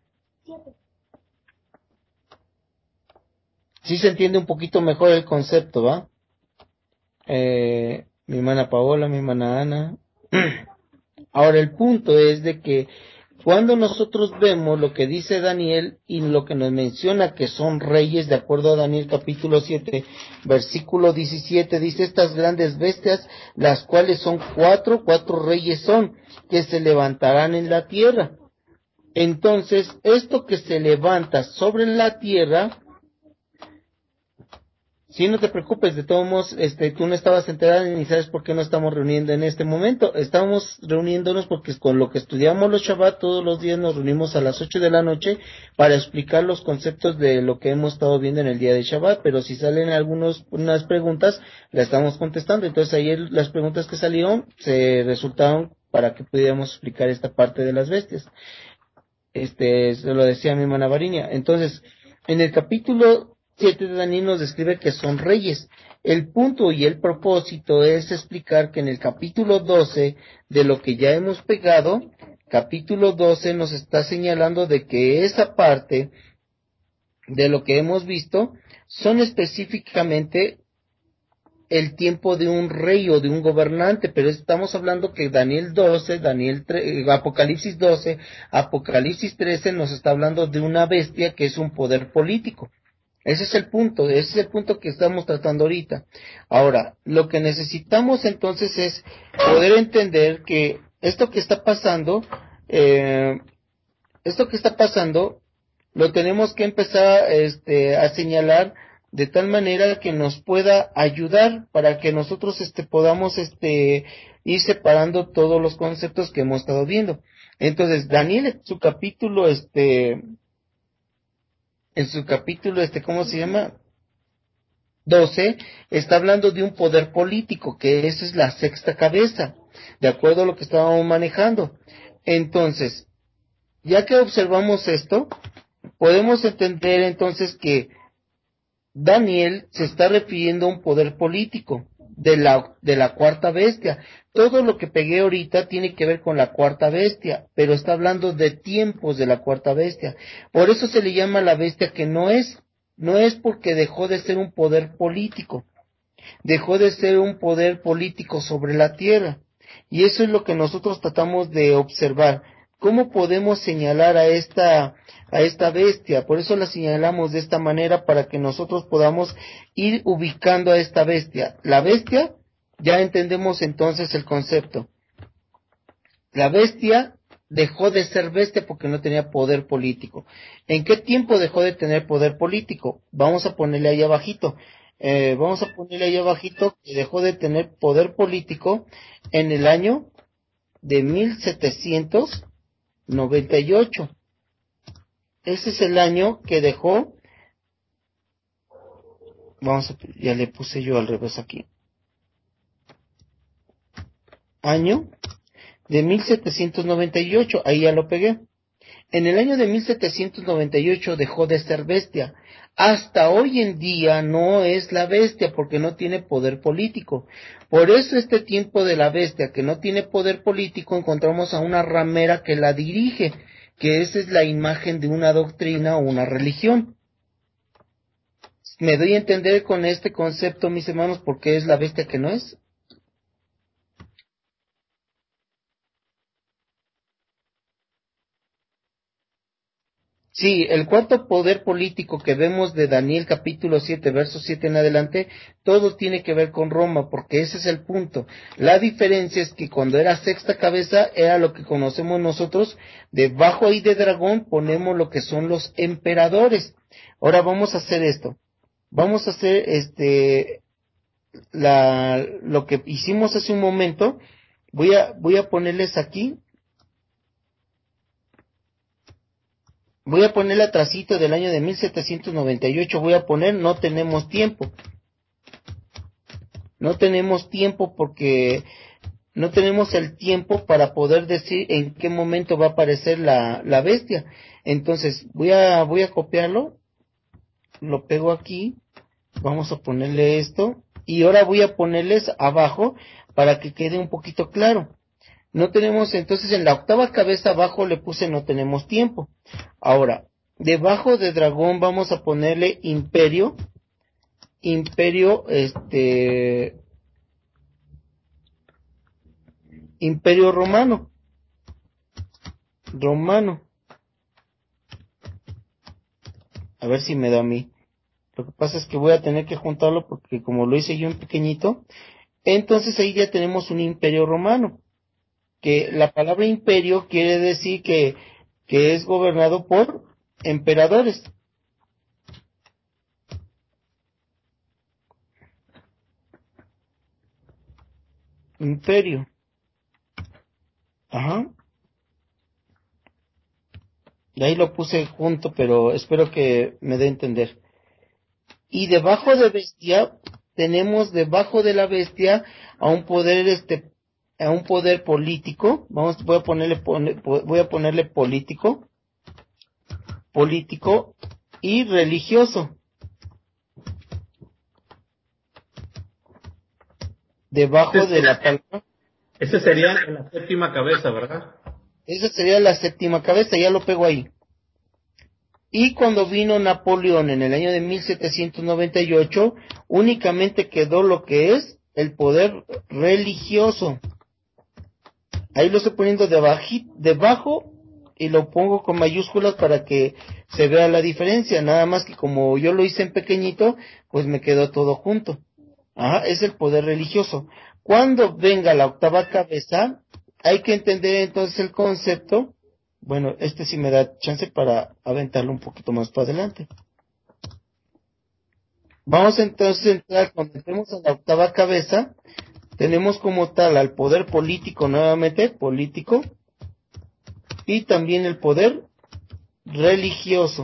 Sí se entiende un poquito mejor el concepto, ¿va? Eh, mi hermana Paola, mi hermana Ana. Ahora el punto es de que cuando nosotros vemos lo que dice Daniel y lo que nos menciona que son reyes, de acuerdo a Daniel capítulo siete, versículo diecisiete, dice estas grandes bestias, las cuales son cuatro, cuatro reyes son, que se levantarán en la tierra. Entonces, esto que se levanta sobre la tierra, si no te preocupes, de todos modos, este, tú no estabas enterada ni sabes por qué no estamos reuniendo en este momento. Estamos reuniéndonos porque con lo que estudiamos los Shabbat, todos los días nos reunimos a las ocho de la noche para explicar los conceptos de lo que hemos estado viendo en el día de Shabbat, pero si salen algunas unas preguntas, las estamos contestando. Entonces ayer las preguntas que salieron se resultaron para que pudiéramos explicar esta parte de las bestias. Este, se lo decía mi hermana Variña. Entonces, en el capítulo siete de Daniel nos describe que son reyes. El punto y el propósito es explicar que en el capítulo doce de lo que ya hemos pegado, capítulo doce nos está señalando de que esa parte de lo que hemos visto son específicamente el tiempo de un rey o de un gobernante, pero estamos hablando que Daniel doce, Daniel tre- Apocalipsis doce, Apocalipsis trece nos está hablando de una bestia que es un poder político. Ese es el punto, ese es el punto que estamos tratando ahorita. Ahora, lo que necesitamos entonces es poder entender que esto que está pasando, eh, esto que está pasando, lo tenemos que empezar este, a señalar de tal manera que nos pueda ayudar para que nosotros este, podamos este, ir separando todos los conceptos que hemos estado viendo. Entonces, Daniel, su capítulo, este, en su capítulo, este, ¿cómo se llama? doce, está hablando de un poder político, que esa es la sexta cabeza, de acuerdo a lo que estábamos manejando. Entonces, ya que observamos esto, podemos entender entonces que Daniel se está refiriendo a un poder político de la, de la cuarta bestia. Todo lo que pegué ahorita tiene que ver con la cuarta bestia, pero está hablando de tiempos de la cuarta bestia. Por eso se le llama la bestia que no es, no es porque dejó de ser un poder político, dejó de ser un poder político sobre la tierra. Y eso es lo que nosotros tratamos de observar. ¿Cómo podemos señalar a esta, a esta bestia? Por eso la señalamos de esta manera, para que nosotros podamos ir ubicando a esta bestia. La bestia, ya entendemos entonces el concepto. La bestia dejó de ser bestia porque no tenía poder político. ¿En qué tiempo dejó de tener poder político? Vamos a ponerle ahí abajito. Eh, vamos a ponerle ahí abajito que dejó de tener poder político en el año de mil setecientos noventa y ocho. Ese es el año que dejó. Vamos a, ya le puse yo al revés aquí. Año de mil setecientos noventa y ocho, ahí ya lo pegué. En el año de mil setecientos noventa y ocho dejó de ser bestia. Hasta hoy en día no es la bestia porque no tiene poder político. Por eso este tiempo de la bestia que no tiene poder político encontramos a una ramera que la dirige, que esa es la imagen de una doctrina o una religión. ¿Me doy a entender con este concepto, mis hermanos, por qué es la bestia que no es? Sí, el cuarto poder político que vemos de Daniel capítulo siete, verso siete en adelante, todo tiene que ver con Roma, porque ese es el punto. La diferencia es que cuando era sexta cabeza, era lo que conocemos nosotros, debajo ahí de dragón ponemos lo que son los emperadores. Ahora vamos a hacer esto. Vamos a hacer este, la, lo que hicimos hace un momento. Voy a, voy a ponerles aquí. Voy a poner atrasito del año de mil setecientos noventa y ocho, voy a poner no tenemos tiempo. No tenemos tiempo porque no tenemos el tiempo para poder decir en qué momento va a aparecer la, la bestia. Entonces, voy a, voy a copiarlo, lo pego aquí, vamos a ponerle esto, y ahora voy a ponerles abajo para que quede un poquito claro. No tenemos, entonces en la octava cabeza abajo le puse no tenemos tiempo. Ahora, debajo de dragón vamos a ponerle imperio, imperio, este, imperio romano, romano. A ver si me da a mí. Lo que pasa es que voy a tener que juntarlo porque como lo hice yo en pequeñito, entonces ahí ya tenemos un imperio romano. Que la palabra imperio quiere decir que, que es gobernado por emperadores. Imperio. Ajá. Y ahí lo puse junto, pero espero que me dé a entender. Y debajo de bestia, tenemos debajo de la bestia a un poder este a un poder político. Vamos, voy a ponerle pone, voy a ponerle político, político y religioso. Debajo de la palabra. Ese sería en la séptima cabeza, ¿verdad? Esa sería la séptima cabeza, ya lo pego ahí. Y cuando vino Napoleón en el año de mil setecientos noventa y ocho, únicamente quedó lo que es el poder religioso. Ahí lo estoy poniendo debajo, debajo y lo pongo con mayúsculas para que se vea la diferencia. Nada más que como yo lo hice en pequeñito, pues me quedó todo junto. Ajá, es el poder religioso. Cuando venga la octava cabeza, hay que entender entonces el concepto. Bueno, este sí me da chance para aventarlo un poquito más para adelante. Vamos entonces a entrar, cuando entremos en la octava cabeza, tenemos como tal al poder político nuevamente, político, y también el poder religioso,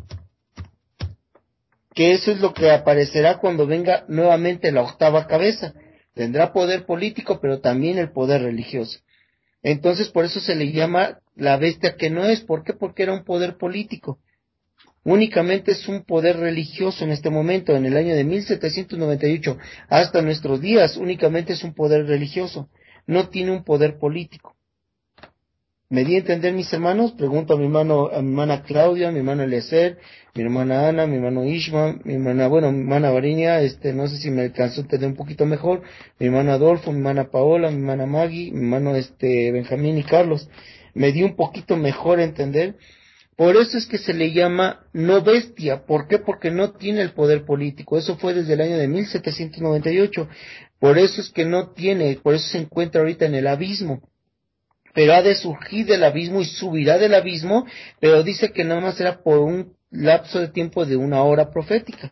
que eso es lo que aparecerá cuando venga nuevamente la octava cabeza. Tendrá poder político, pero también el poder religioso. Entonces, por eso se le llama la bestia que no es. ¿Por qué? Porque era un poder político. Únicamente es un poder religioso en este momento, en el año de mil setecientos noventa y ocho hasta nuestros días, únicamente es un poder religioso. No tiene un poder político. Me di a entender, mis hermanos. Pregunto a mi hermano, a mi hermana Claudia, a mi hermano Eliezer, mi hermana Ana, mi hermano Ishma, mi hermana, bueno, mi hermana Varinia, este, no sé si me alcanzó a entender un poquito mejor, mi hermano Adolfo, mi hermana Paola, mi hermana Maggie, mi hermano este Benjamín y Carlos. Me di un poquito mejor a entender. Por eso es que se le llama no bestia. ¿Por qué? Porque no tiene el poder político. Eso fue desde el año de mil setecientos noventa y ocho. Por eso es que no tiene, por eso se encuentra ahorita en el abismo. Pero ha de surgir del abismo y subirá del abismo, pero dice que nada más será por un lapso de tiempo de una hora profética.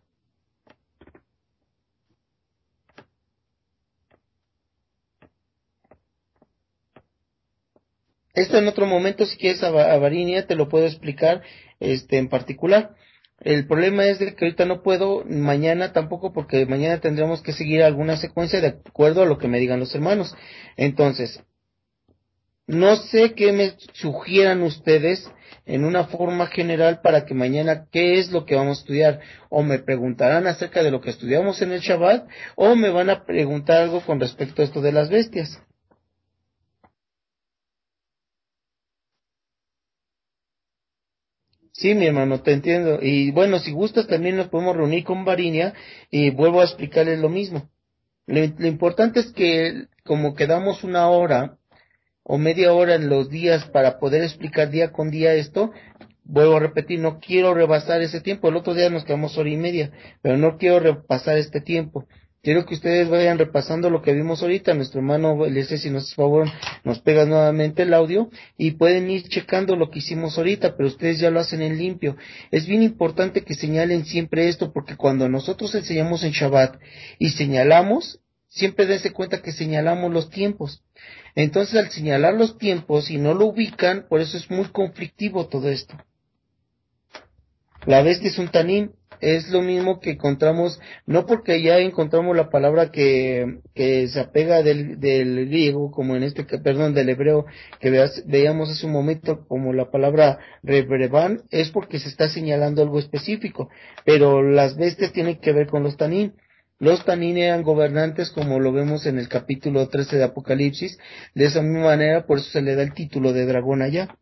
Esto en otro momento, si quieres, a Varinia, te lo puedo explicar este en particular. El problema es de que ahorita no puedo, mañana tampoco, porque mañana tendremos que seguir alguna secuencia de acuerdo a lo que me digan los hermanos. Entonces, no sé qué me sugieran ustedes en una forma general para que mañana qué es lo que vamos a estudiar. O me preguntarán acerca de lo que estudiamos en el Shabbat, o me van a preguntar algo con respecto a esto de las bestias. Sí, mi hermano, te entiendo. Y bueno, si gustas también nos podemos reunir con Varinia y vuelvo a explicarles lo mismo. Lo, lo importante es que como quedamos una hora o media hora en los días para poder explicar día con día esto, vuelvo a repetir, no quiero rebasar ese tiempo. El otro día nos quedamos hora y media, pero no quiero repasar este tiempo. Quiero que ustedes vayan repasando lo que vimos ahorita. Nuestro hermano Eliezer, si nos por favor nos pegas nuevamente el audio y pueden ir checando lo que hicimos ahorita, pero ustedes ya lo hacen en limpio. Es bien importante que señalen siempre esto, porque cuando nosotros enseñamos en Shabbat y señalamos, siempre dense cuenta que señalamos los tiempos. Entonces, al señalar los tiempos y no lo ubican, por eso es muy conflictivo todo esto. La bestia es un tanín, es lo mismo que encontramos, no porque ya encontramos la palabra que, que se apega del, del griego, como en este, perdón, del hebreo, que veas, veíamos hace un momento como la palabra rebreban, es porque se está señalando algo específico, pero las bestias tienen que ver con los tanín. Los tanín eran gobernantes, como lo vemos en el capítulo trece de Apocalipsis, de esa misma manera, por eso se le da el título de dragón allá,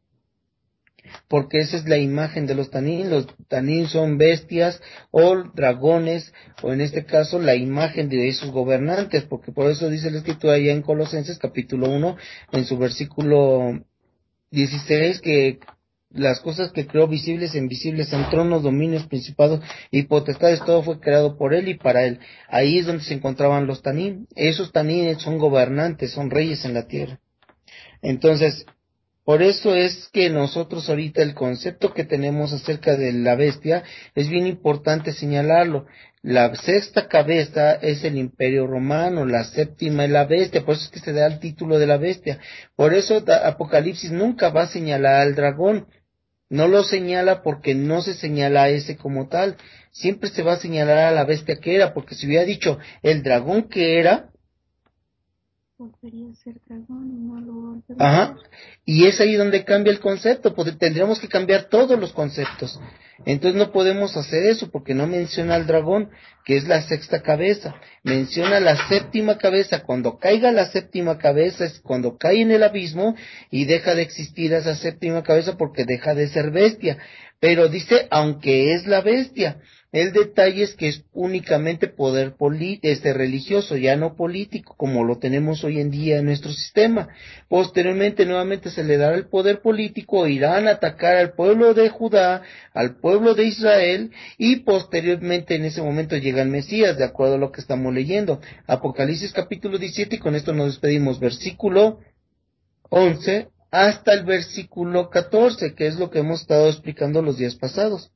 porque esa es la imagen de los tanín. Los tanín son bestias o dragones, o en este caso la imagen de esos gobernantes, porque por eso dice la escritura allá en Colosenses capítulo uno, en su versículo dieciséis, que las cosas que creó visibles e invisibles, en tronos, dominios, principados y potestades, todo fue creado por él y para él. Ahí es donde se encontraban los tanín. Esos tanín son gobernantes, son reyes en la tierra. Entonces, por eso es que nosotros ahorita el concepto que tenemos acerca de la bestia es bien importante señalarlo. La sexta cabeza es el Imperio Romano, la séptima es la bestia, por eso es que se da el título de la bestia. Por eso Apocalipsis nunca va a señalar al dragón, no lo señala porque no se señala a ese como tal, siempre se va a señalar a la bestia que era, porque si hubiera dicho el dragón que era, volvería a ser dragón y no lo volvería ajá, a ser. Y es ahí donde cambia el concepto, porque tendríamos que cambiar todos los conceptos. Entonces no podemos hacer eso, porque no menciona al dragón, que es la sexta cabeza. Menciona la séptima cabeza. Cuando caiga la séptima cabeza es cuando cae en el abismo y deja de existir esa séptima cabeza porque deja de ser bestia. Pero dice, aunque es la bestia. El detalle es que es únicamente poder poli- este religioso, ya no político, como lo tenemos hoy en día en nuestro sistema. Posteriormente, nuevamente se le dará el poder político, irán a atacar al pueblo de Judá, al pueblo de Israel, y posteriormente en ese momento llega el Mesías, de acuerdo a lo que estamos leyendo. Apocalipsis capítulo diecisiete, y con esto nos despedimos, versículo once hasta el versículo catorce, que es lo que hemos estado explicando los días pasados.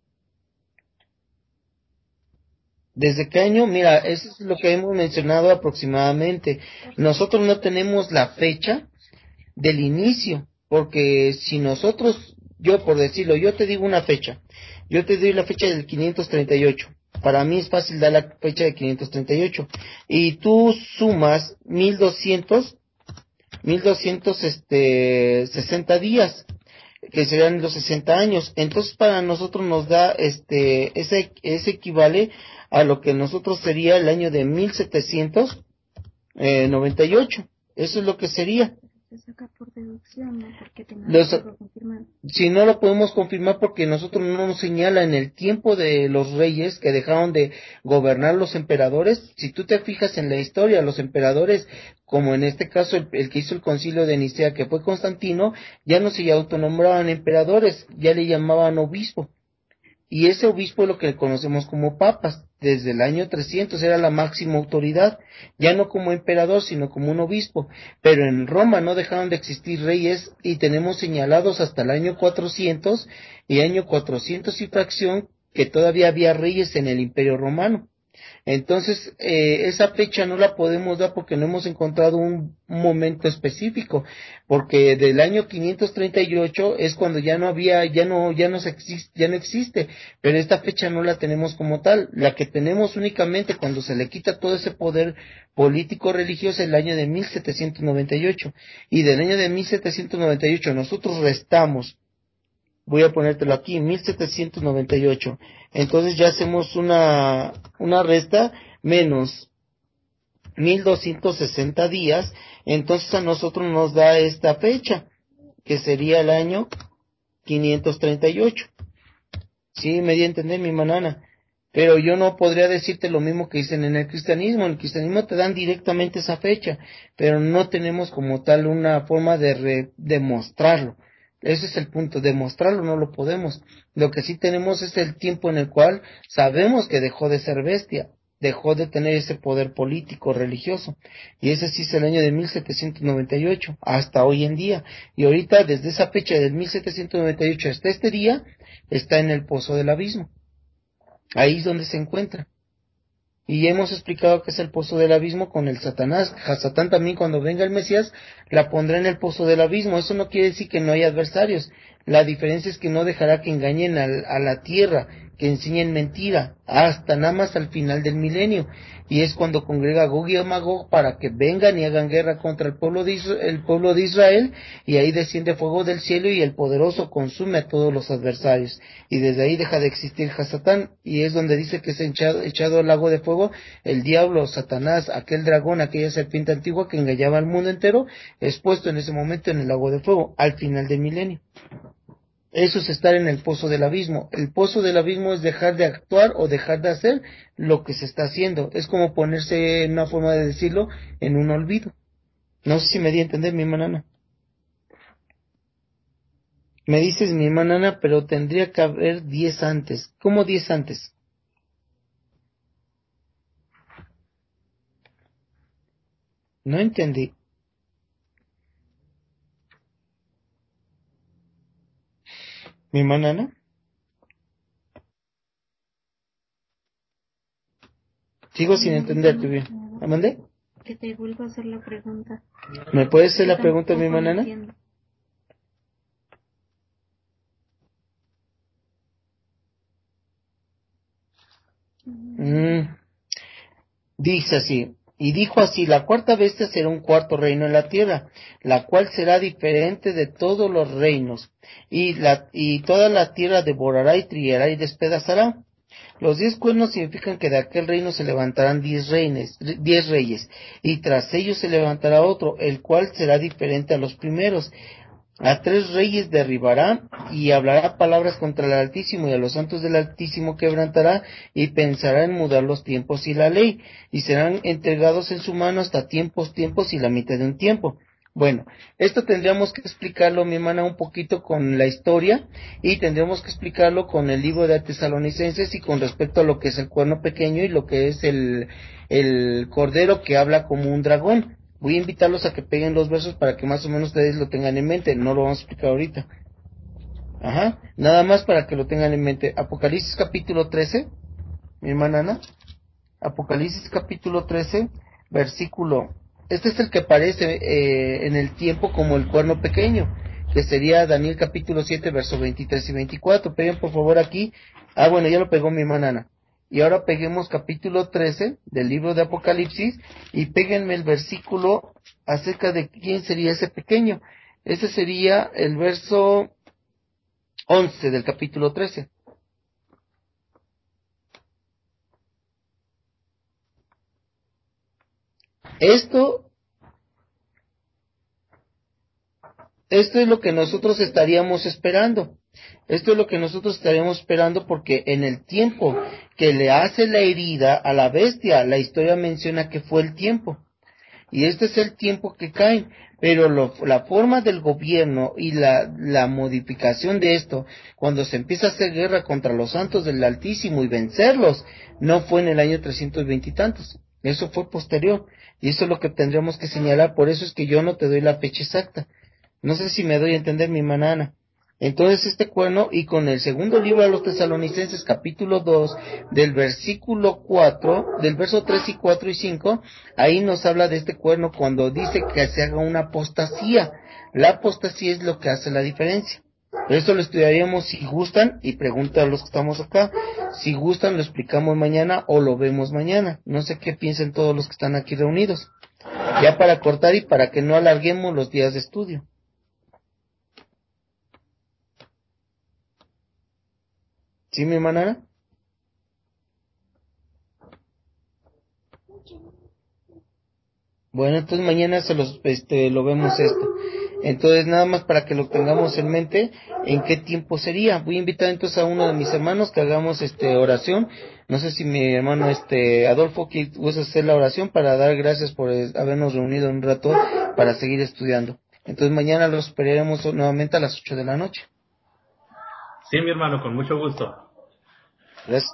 ¿Desde qué año? Mira, eso es lo que hemos mencionado aproximadamente. Nosotros no tenemos la fecha del inicio, porque si nosotros, yo por decirlo, yo te digo una fecha, yo te doy la fecha del quinientos treinta y ocho, para mí es fácil dar la fecha de quinientos treinta y ocho, y tú sumas mil doscientos, mil doscientos este, sesenta días, que serían los sesenta años, entonces para nosotros nos da, este, ese, ese equivale a lo que nosotros sería el año de mil setecientos noventa y ocho, eso es lo que sería. se saca por deducción, ¿no? Porque tenemos Los, algo confirmado. si no lo podemos confirmar porque nosotros no nos señala en el tiempo de los reyes que dejaron de gobernar los emperadores. Si tú te fijas en la historia, los emperadores, como en este caso el, el que hizo el concilio de Nicea, que fue Constantino, ya no se autonombraban emperadores, ya le llamaban obispo. Y ese obispo es lo que conocemos como papas. Desde el año trescientos era la máxima autoridad, ya no como emperador, sino como un obispo. Pero en Roma no dejaron de existir reyes y tenemos señalados hasta el año cuatrocientos y año cuatrocientos y fracción que todavía había reyes en el Imperio Romano. Entonces, eh, esa fecha no la podemos dar porque no hemos encontrado un, un momento específico, porque del año quinientos treinta y ocho es cuando ya no había, ya no, ya no se existe, ya no existe, pero esta fecha no la tenemos como tal. La que tenemos únicamente cuando se le quita todo ese poder político religioso es el año de mil setecientos noventa y ocho, y del año de mil setecientos noventa y ocho nosotros restamos, voy a ponértelo aquí, mil setecientos noventa y ocho. Entonces ya hacemos una, una resta menos mil doscientos sesenta días, entonces a nosotros nos da esta fecha, que sería el año quinientos treinta y ocho. Sí, me di a entender, mi manana. Pero yo no podría decirte lo mismo que dicen en el cristianismo. En el cristianismo te dan directamente esa fecha, pero no tenemos como tal una forma de re- demostrarlo. Ese es el punto, demostrarlo no lo podemos. Lo que sí tenemos es el tiempo en el cual sabemos que dejó de ser bestia, dejó de tener ese poder político, religioso. Y ese sí es el año de mil setecientos noventa y ocho, hasta hoy en día. Y ahorita, desde esa fecha del mil setecientos noventa y ocho hasta este día, está en el pozo del abismo. Ahí es donde se encuentra. Y ya hemos explicado que es el pozo del abismo con el Satanás. A Satán también, cuando venga el Mesías, la pondrá en el pozo del abismo. Eso no quiere decir que no hay adversarios. La diferencia es que no dejará que engañen al, a la tierra, que enseñen mentira, hasta nada más al final del milenio. Y es cuando congrega a Gog y a Magog para que vengan y hagan guerra contra el pueblo de Israel, el pueblo de Israel, y ahí desciende fuego del cielo y el poderoso consume a todos los adversarios. Y desde ahí deja de existir Hasatán, y es donde dice que es echado, echado al lago de fuego el diablo, Satanás, aquel dragón, aquella serpiente antigua que engañaba al mundo entero, es puesto en ese momento en el lago de fuego, al final del milenio. Eso es estar en el pozo del abismo. El pozo del abismo es dejar de actuar o dejar de hacer lo que se está haciendo. Es como ponerse, en una forma de decirlo, en un olvido. No sé si me di a entender, mi hermana Ana. Me dices mi hermana Ana, pero tendría que haber diez antes. ¿Cómo diez antes? No entendí. ¿Mi hermana Ana? Sigo sin No, yo entenderte bien. tampoco. ¿Me mandé? Que te vuelvo a hacer la pregunta. ¿Me puedes hacer Yo la pregunta, mi tampoco no hermana Ana? entiendo. Mm, Mm, dice así, y dijo así, la cuarta bestia será un cuarto reino en la tierra, la cual será diferente de todos los reinos, y, la, y toda la tierra devorará y trillará y despedazará. Los diez cuernos significan que de aquel reino se levantarán diez reyes, diez reyes, y tras ellos se levantará otro, el cual será diferente a los primeros. A tres reyes derribará y hablará palabras contra el Altísimo, y a los santos del Altísimo quebrantará y pensará en mudar los tiempos y la ley, y serán entregados en su mano hasta tiempos, tiempos y la mitad de un tiempo. Bueno, esto tendríamos que explicarlo, mi hermana, un poquito con la historia, y tendríamos que explicarlo con el libro de Tesalonicenses y con respecto a lo que es el cuerno pequeño y lo que es el, el cordero que habla como un dragón. Voy a invitarlos a que peguen los versos para que más o menos ustedes lo tengan en mente. No lo vamos a explicar ahorita. Ajá. Nada más para que lo tengan en mente. Apocalipsis capítulo trece, mi hermana Ana. Apocalipsis capítulo trece, versículo. Este es el que aparece eh, en el tiempo como el cuerno pequeño, que sería Daniel capítulo siete, versos veintitrés y veinticuatro. Peguen por favor aquí. Ah, bueno, ya lo pegó mi hermana Ana. Y ahora peguemos capítulo trece del libro de Apocalipsis y péguenme el versículo acerca de quién sería ese pequeño. Ese sería el verso once del capítulo trece. Esto esto es lo que nosotros estaríamos esperando. Esto es lo que nosotros estaríamos esperando, porque en el tiempo que le hace la herida a la bestia, la historia menciona que fue el tiempo. Y este es el tiempo que caen. Pero lo, la forma del gobierno y la, la modificación de esto, cuando se empieza a hacer guerra contra los santos del Altísimo y vencerlos, no fue en el año trescientos veinte y tantos. Eso fue posterior. Y eso es lo que tendríamos que señalar. Por eso es que yo no te doy la fecha exacta. No sé si me doy a entender, mi hermana Ana. Entonces este cuerno, y con el segundo libro de los Tesalonicenses, capítulo dos, del versículo cuatro, del verso tres y cuatro y cinco, ahí nos habla de este cuerno cuando dice que se haga una apostasía. La apostasía es lo que hace la diferencia. Pero esto lo estudiaríamos si gustan, y pregunta a los que estamos acá, si gustan lo explicamos mañana o lo vemos mañana. No sé qué piensen todos los que están aquí reunidos. Ya para cortar y para que no alarguemos los días de estudio. ¿Sí, mi hermana Ana? Bueno, entonces mañana se los, este, lo vemos esto. Entonces, nada más para que lo tengamos en mente, ¿en qué tiempo sería? Voy a invitar entonces a uno de mis hermanos que hagamos, este, oración. No sé si mi hermano, este, Adolfo, que gusta hacer la oración para dar gracias por eh, habernos reunido un rato para seguir estudiando. Entonces, mañana los esperaremos nuevamente a las ocho de la noche. Sí, mi hermano, con mucho gusto. Gracias.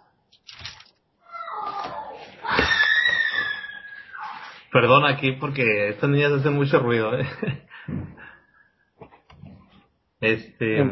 Perdón aquí porque estas niñas hacen mucho ruido, ¿eh? Este,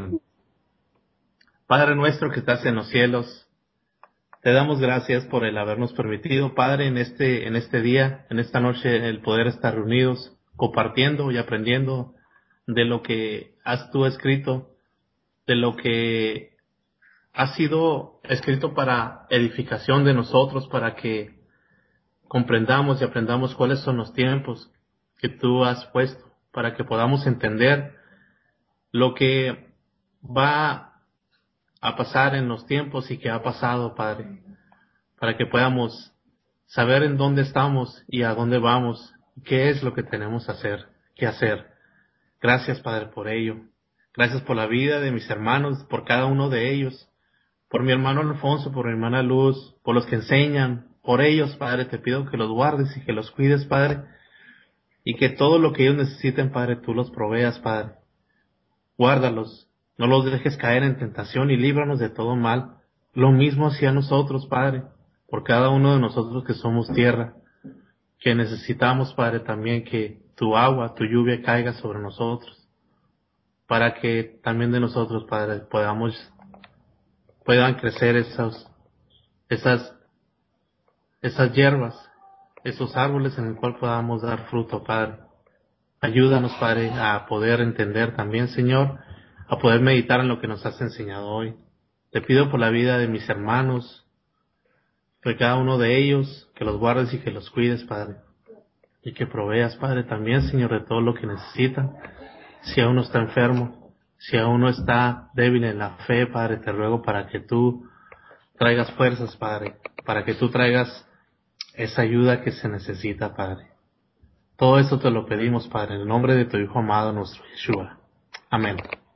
Padre nuestro que estás en los cielos, te damos gracias por el habernos permitido, Padre, en este, en este día, en esta noche, el poder estar reunidos, compartiendo y aprendiendo de lo que has tú escrito, de lo que ha sido escrito para edificación de nosotros, para que comprendamos y aprendamos cuáles son los tiempos que tú has puesto, para que podamos entender lo que va a pasar en los tiempos y que ha pasado, Padre, para que podamos saber en dónde estamos y a dónde vamos, qué es lo que tenemos que hacer, qué hacer. Gracias, Padre, por ello. Gracias por la vida de mis hermanos, por cada uno de ellos, por mi hermano Alfonso, por mi hermana Luz, por los que enseñan, por ellos, Padre, te pido que los guardes y que los cuides, Padre, y que todo lo que ellos necesiten, Padre, tú los proveas, Padre. Guárdalos, no los dejes caer en tentación y líbranos de todo mal. Lo mismo hacia nosotros, Padre, por cada uno de nosotros que somos tierra, que necesitamos, Padre, también que tu agua, tu lluvia caiga sobre nosotros, para que también de nosotros, Padre, podamos, puedan crecer esos, esas, esas hierbas, esos árboles en el cual podamos dar fruto, Padre. Ayúdanos, Padre, a poder entender también, Señor, a poder meditar en lo que nos has enseñado hoy. Te pido por la vida de mis hermanos, por cada uno de ellos, que los guardes y que los cuides, Padre. Y que proveas, Padre, también, Señor, de todo lo que necesitan. Si aún no está enfermo, si aún no está débil en la fe, Padre, te ruego para que tú traigas fuerzas, Padre, para que tú traigas esa ayuda que se necesita, Padre. Todo eso te lo pedimos, Padre, en el nombre de tu Hijo amado, nuestro Yeshua. Amén.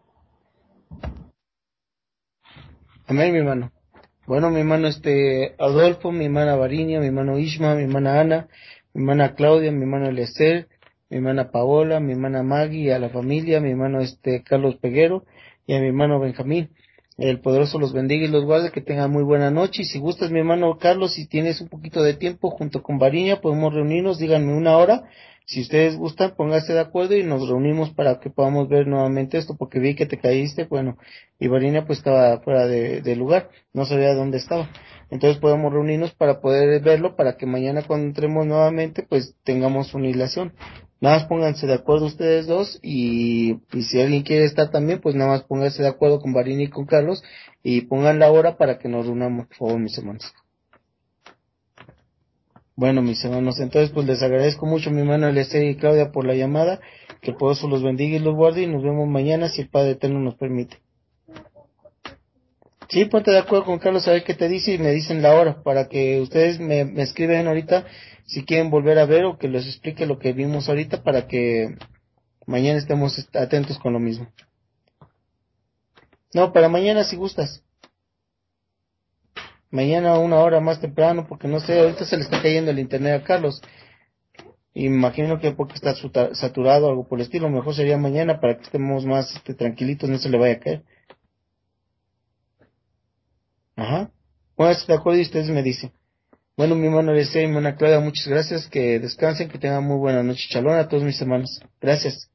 Amén, mi hermano. Bueno, mi hermano este Adolfo, mi hermana Varinia, mi hermano Ishma, mi hermana Ana, mi hermana Claudia, mi hermano Eliezer, mi hermana Paola, mi hermana Maggie, a la familia, mi hermano este Carlos Peguero y a mi hermano Benjamín. El poderoso los bendiga y los guarde, que tengan muy buena noche. Y si gustas, mi hermano Carlos, si tienes un poquito de tiempo junto con Varinia, podemos reunirnos, díganme una hora. Si ustedes gustan, pónganse de acuerdo y nos reunimos para que podamos ver nuevamente esto, porque vi que te caíste, bueno, y Varinia pues estaba fuera de, de lugar, no sabía dónde estaba. Entonces podemos reunirnos para poder verlo, para que mañana cuando entremos nuevamente, pues tengamos una hilación. Nada más pónganse de acuerdo ustedes dos, y, y si alguien quiere estar también, pues nada más pónganse de acuerdo con Varinia y con Carlos, y pongan la hora para que nos reunamos, por favor, mis hermanos. Bueno, mis hermanos, entonces pues les agradezco mucho, mi hermano Eliezer y Claudia, por la llamada, que el poderoso los bendiga y los guarde, y nos vemos mañana si el Padre Eterno nos permite. Sí, ponte de acuerdo con Carlos a ver qué te dice y me dicen la hora, para que ustedes me, me escriben ahorita si quieren volver a ver o que les explique lo que vimos ahorita, para que Mañana estemos est- atentos con lo mismo. No, para mañana si gustas. Mañana una hora más temprano, porque no sé, ahorita se le está cayendo el internet a Carlos. Y me imagino que porque está suta- saturado o algo por el estilo. Mejor sería mañana para que estemos más este, tranquilitos, no se le vaya a caer. Ajá. Bueno, si de acuerdo y ustedes me dicen. Bueno, mi hermano Alessia y mi hermana Claudia, muchas gracias. Que descansen, que tengan muy buena noche. Chalón a todos mis hermanos. Gracias.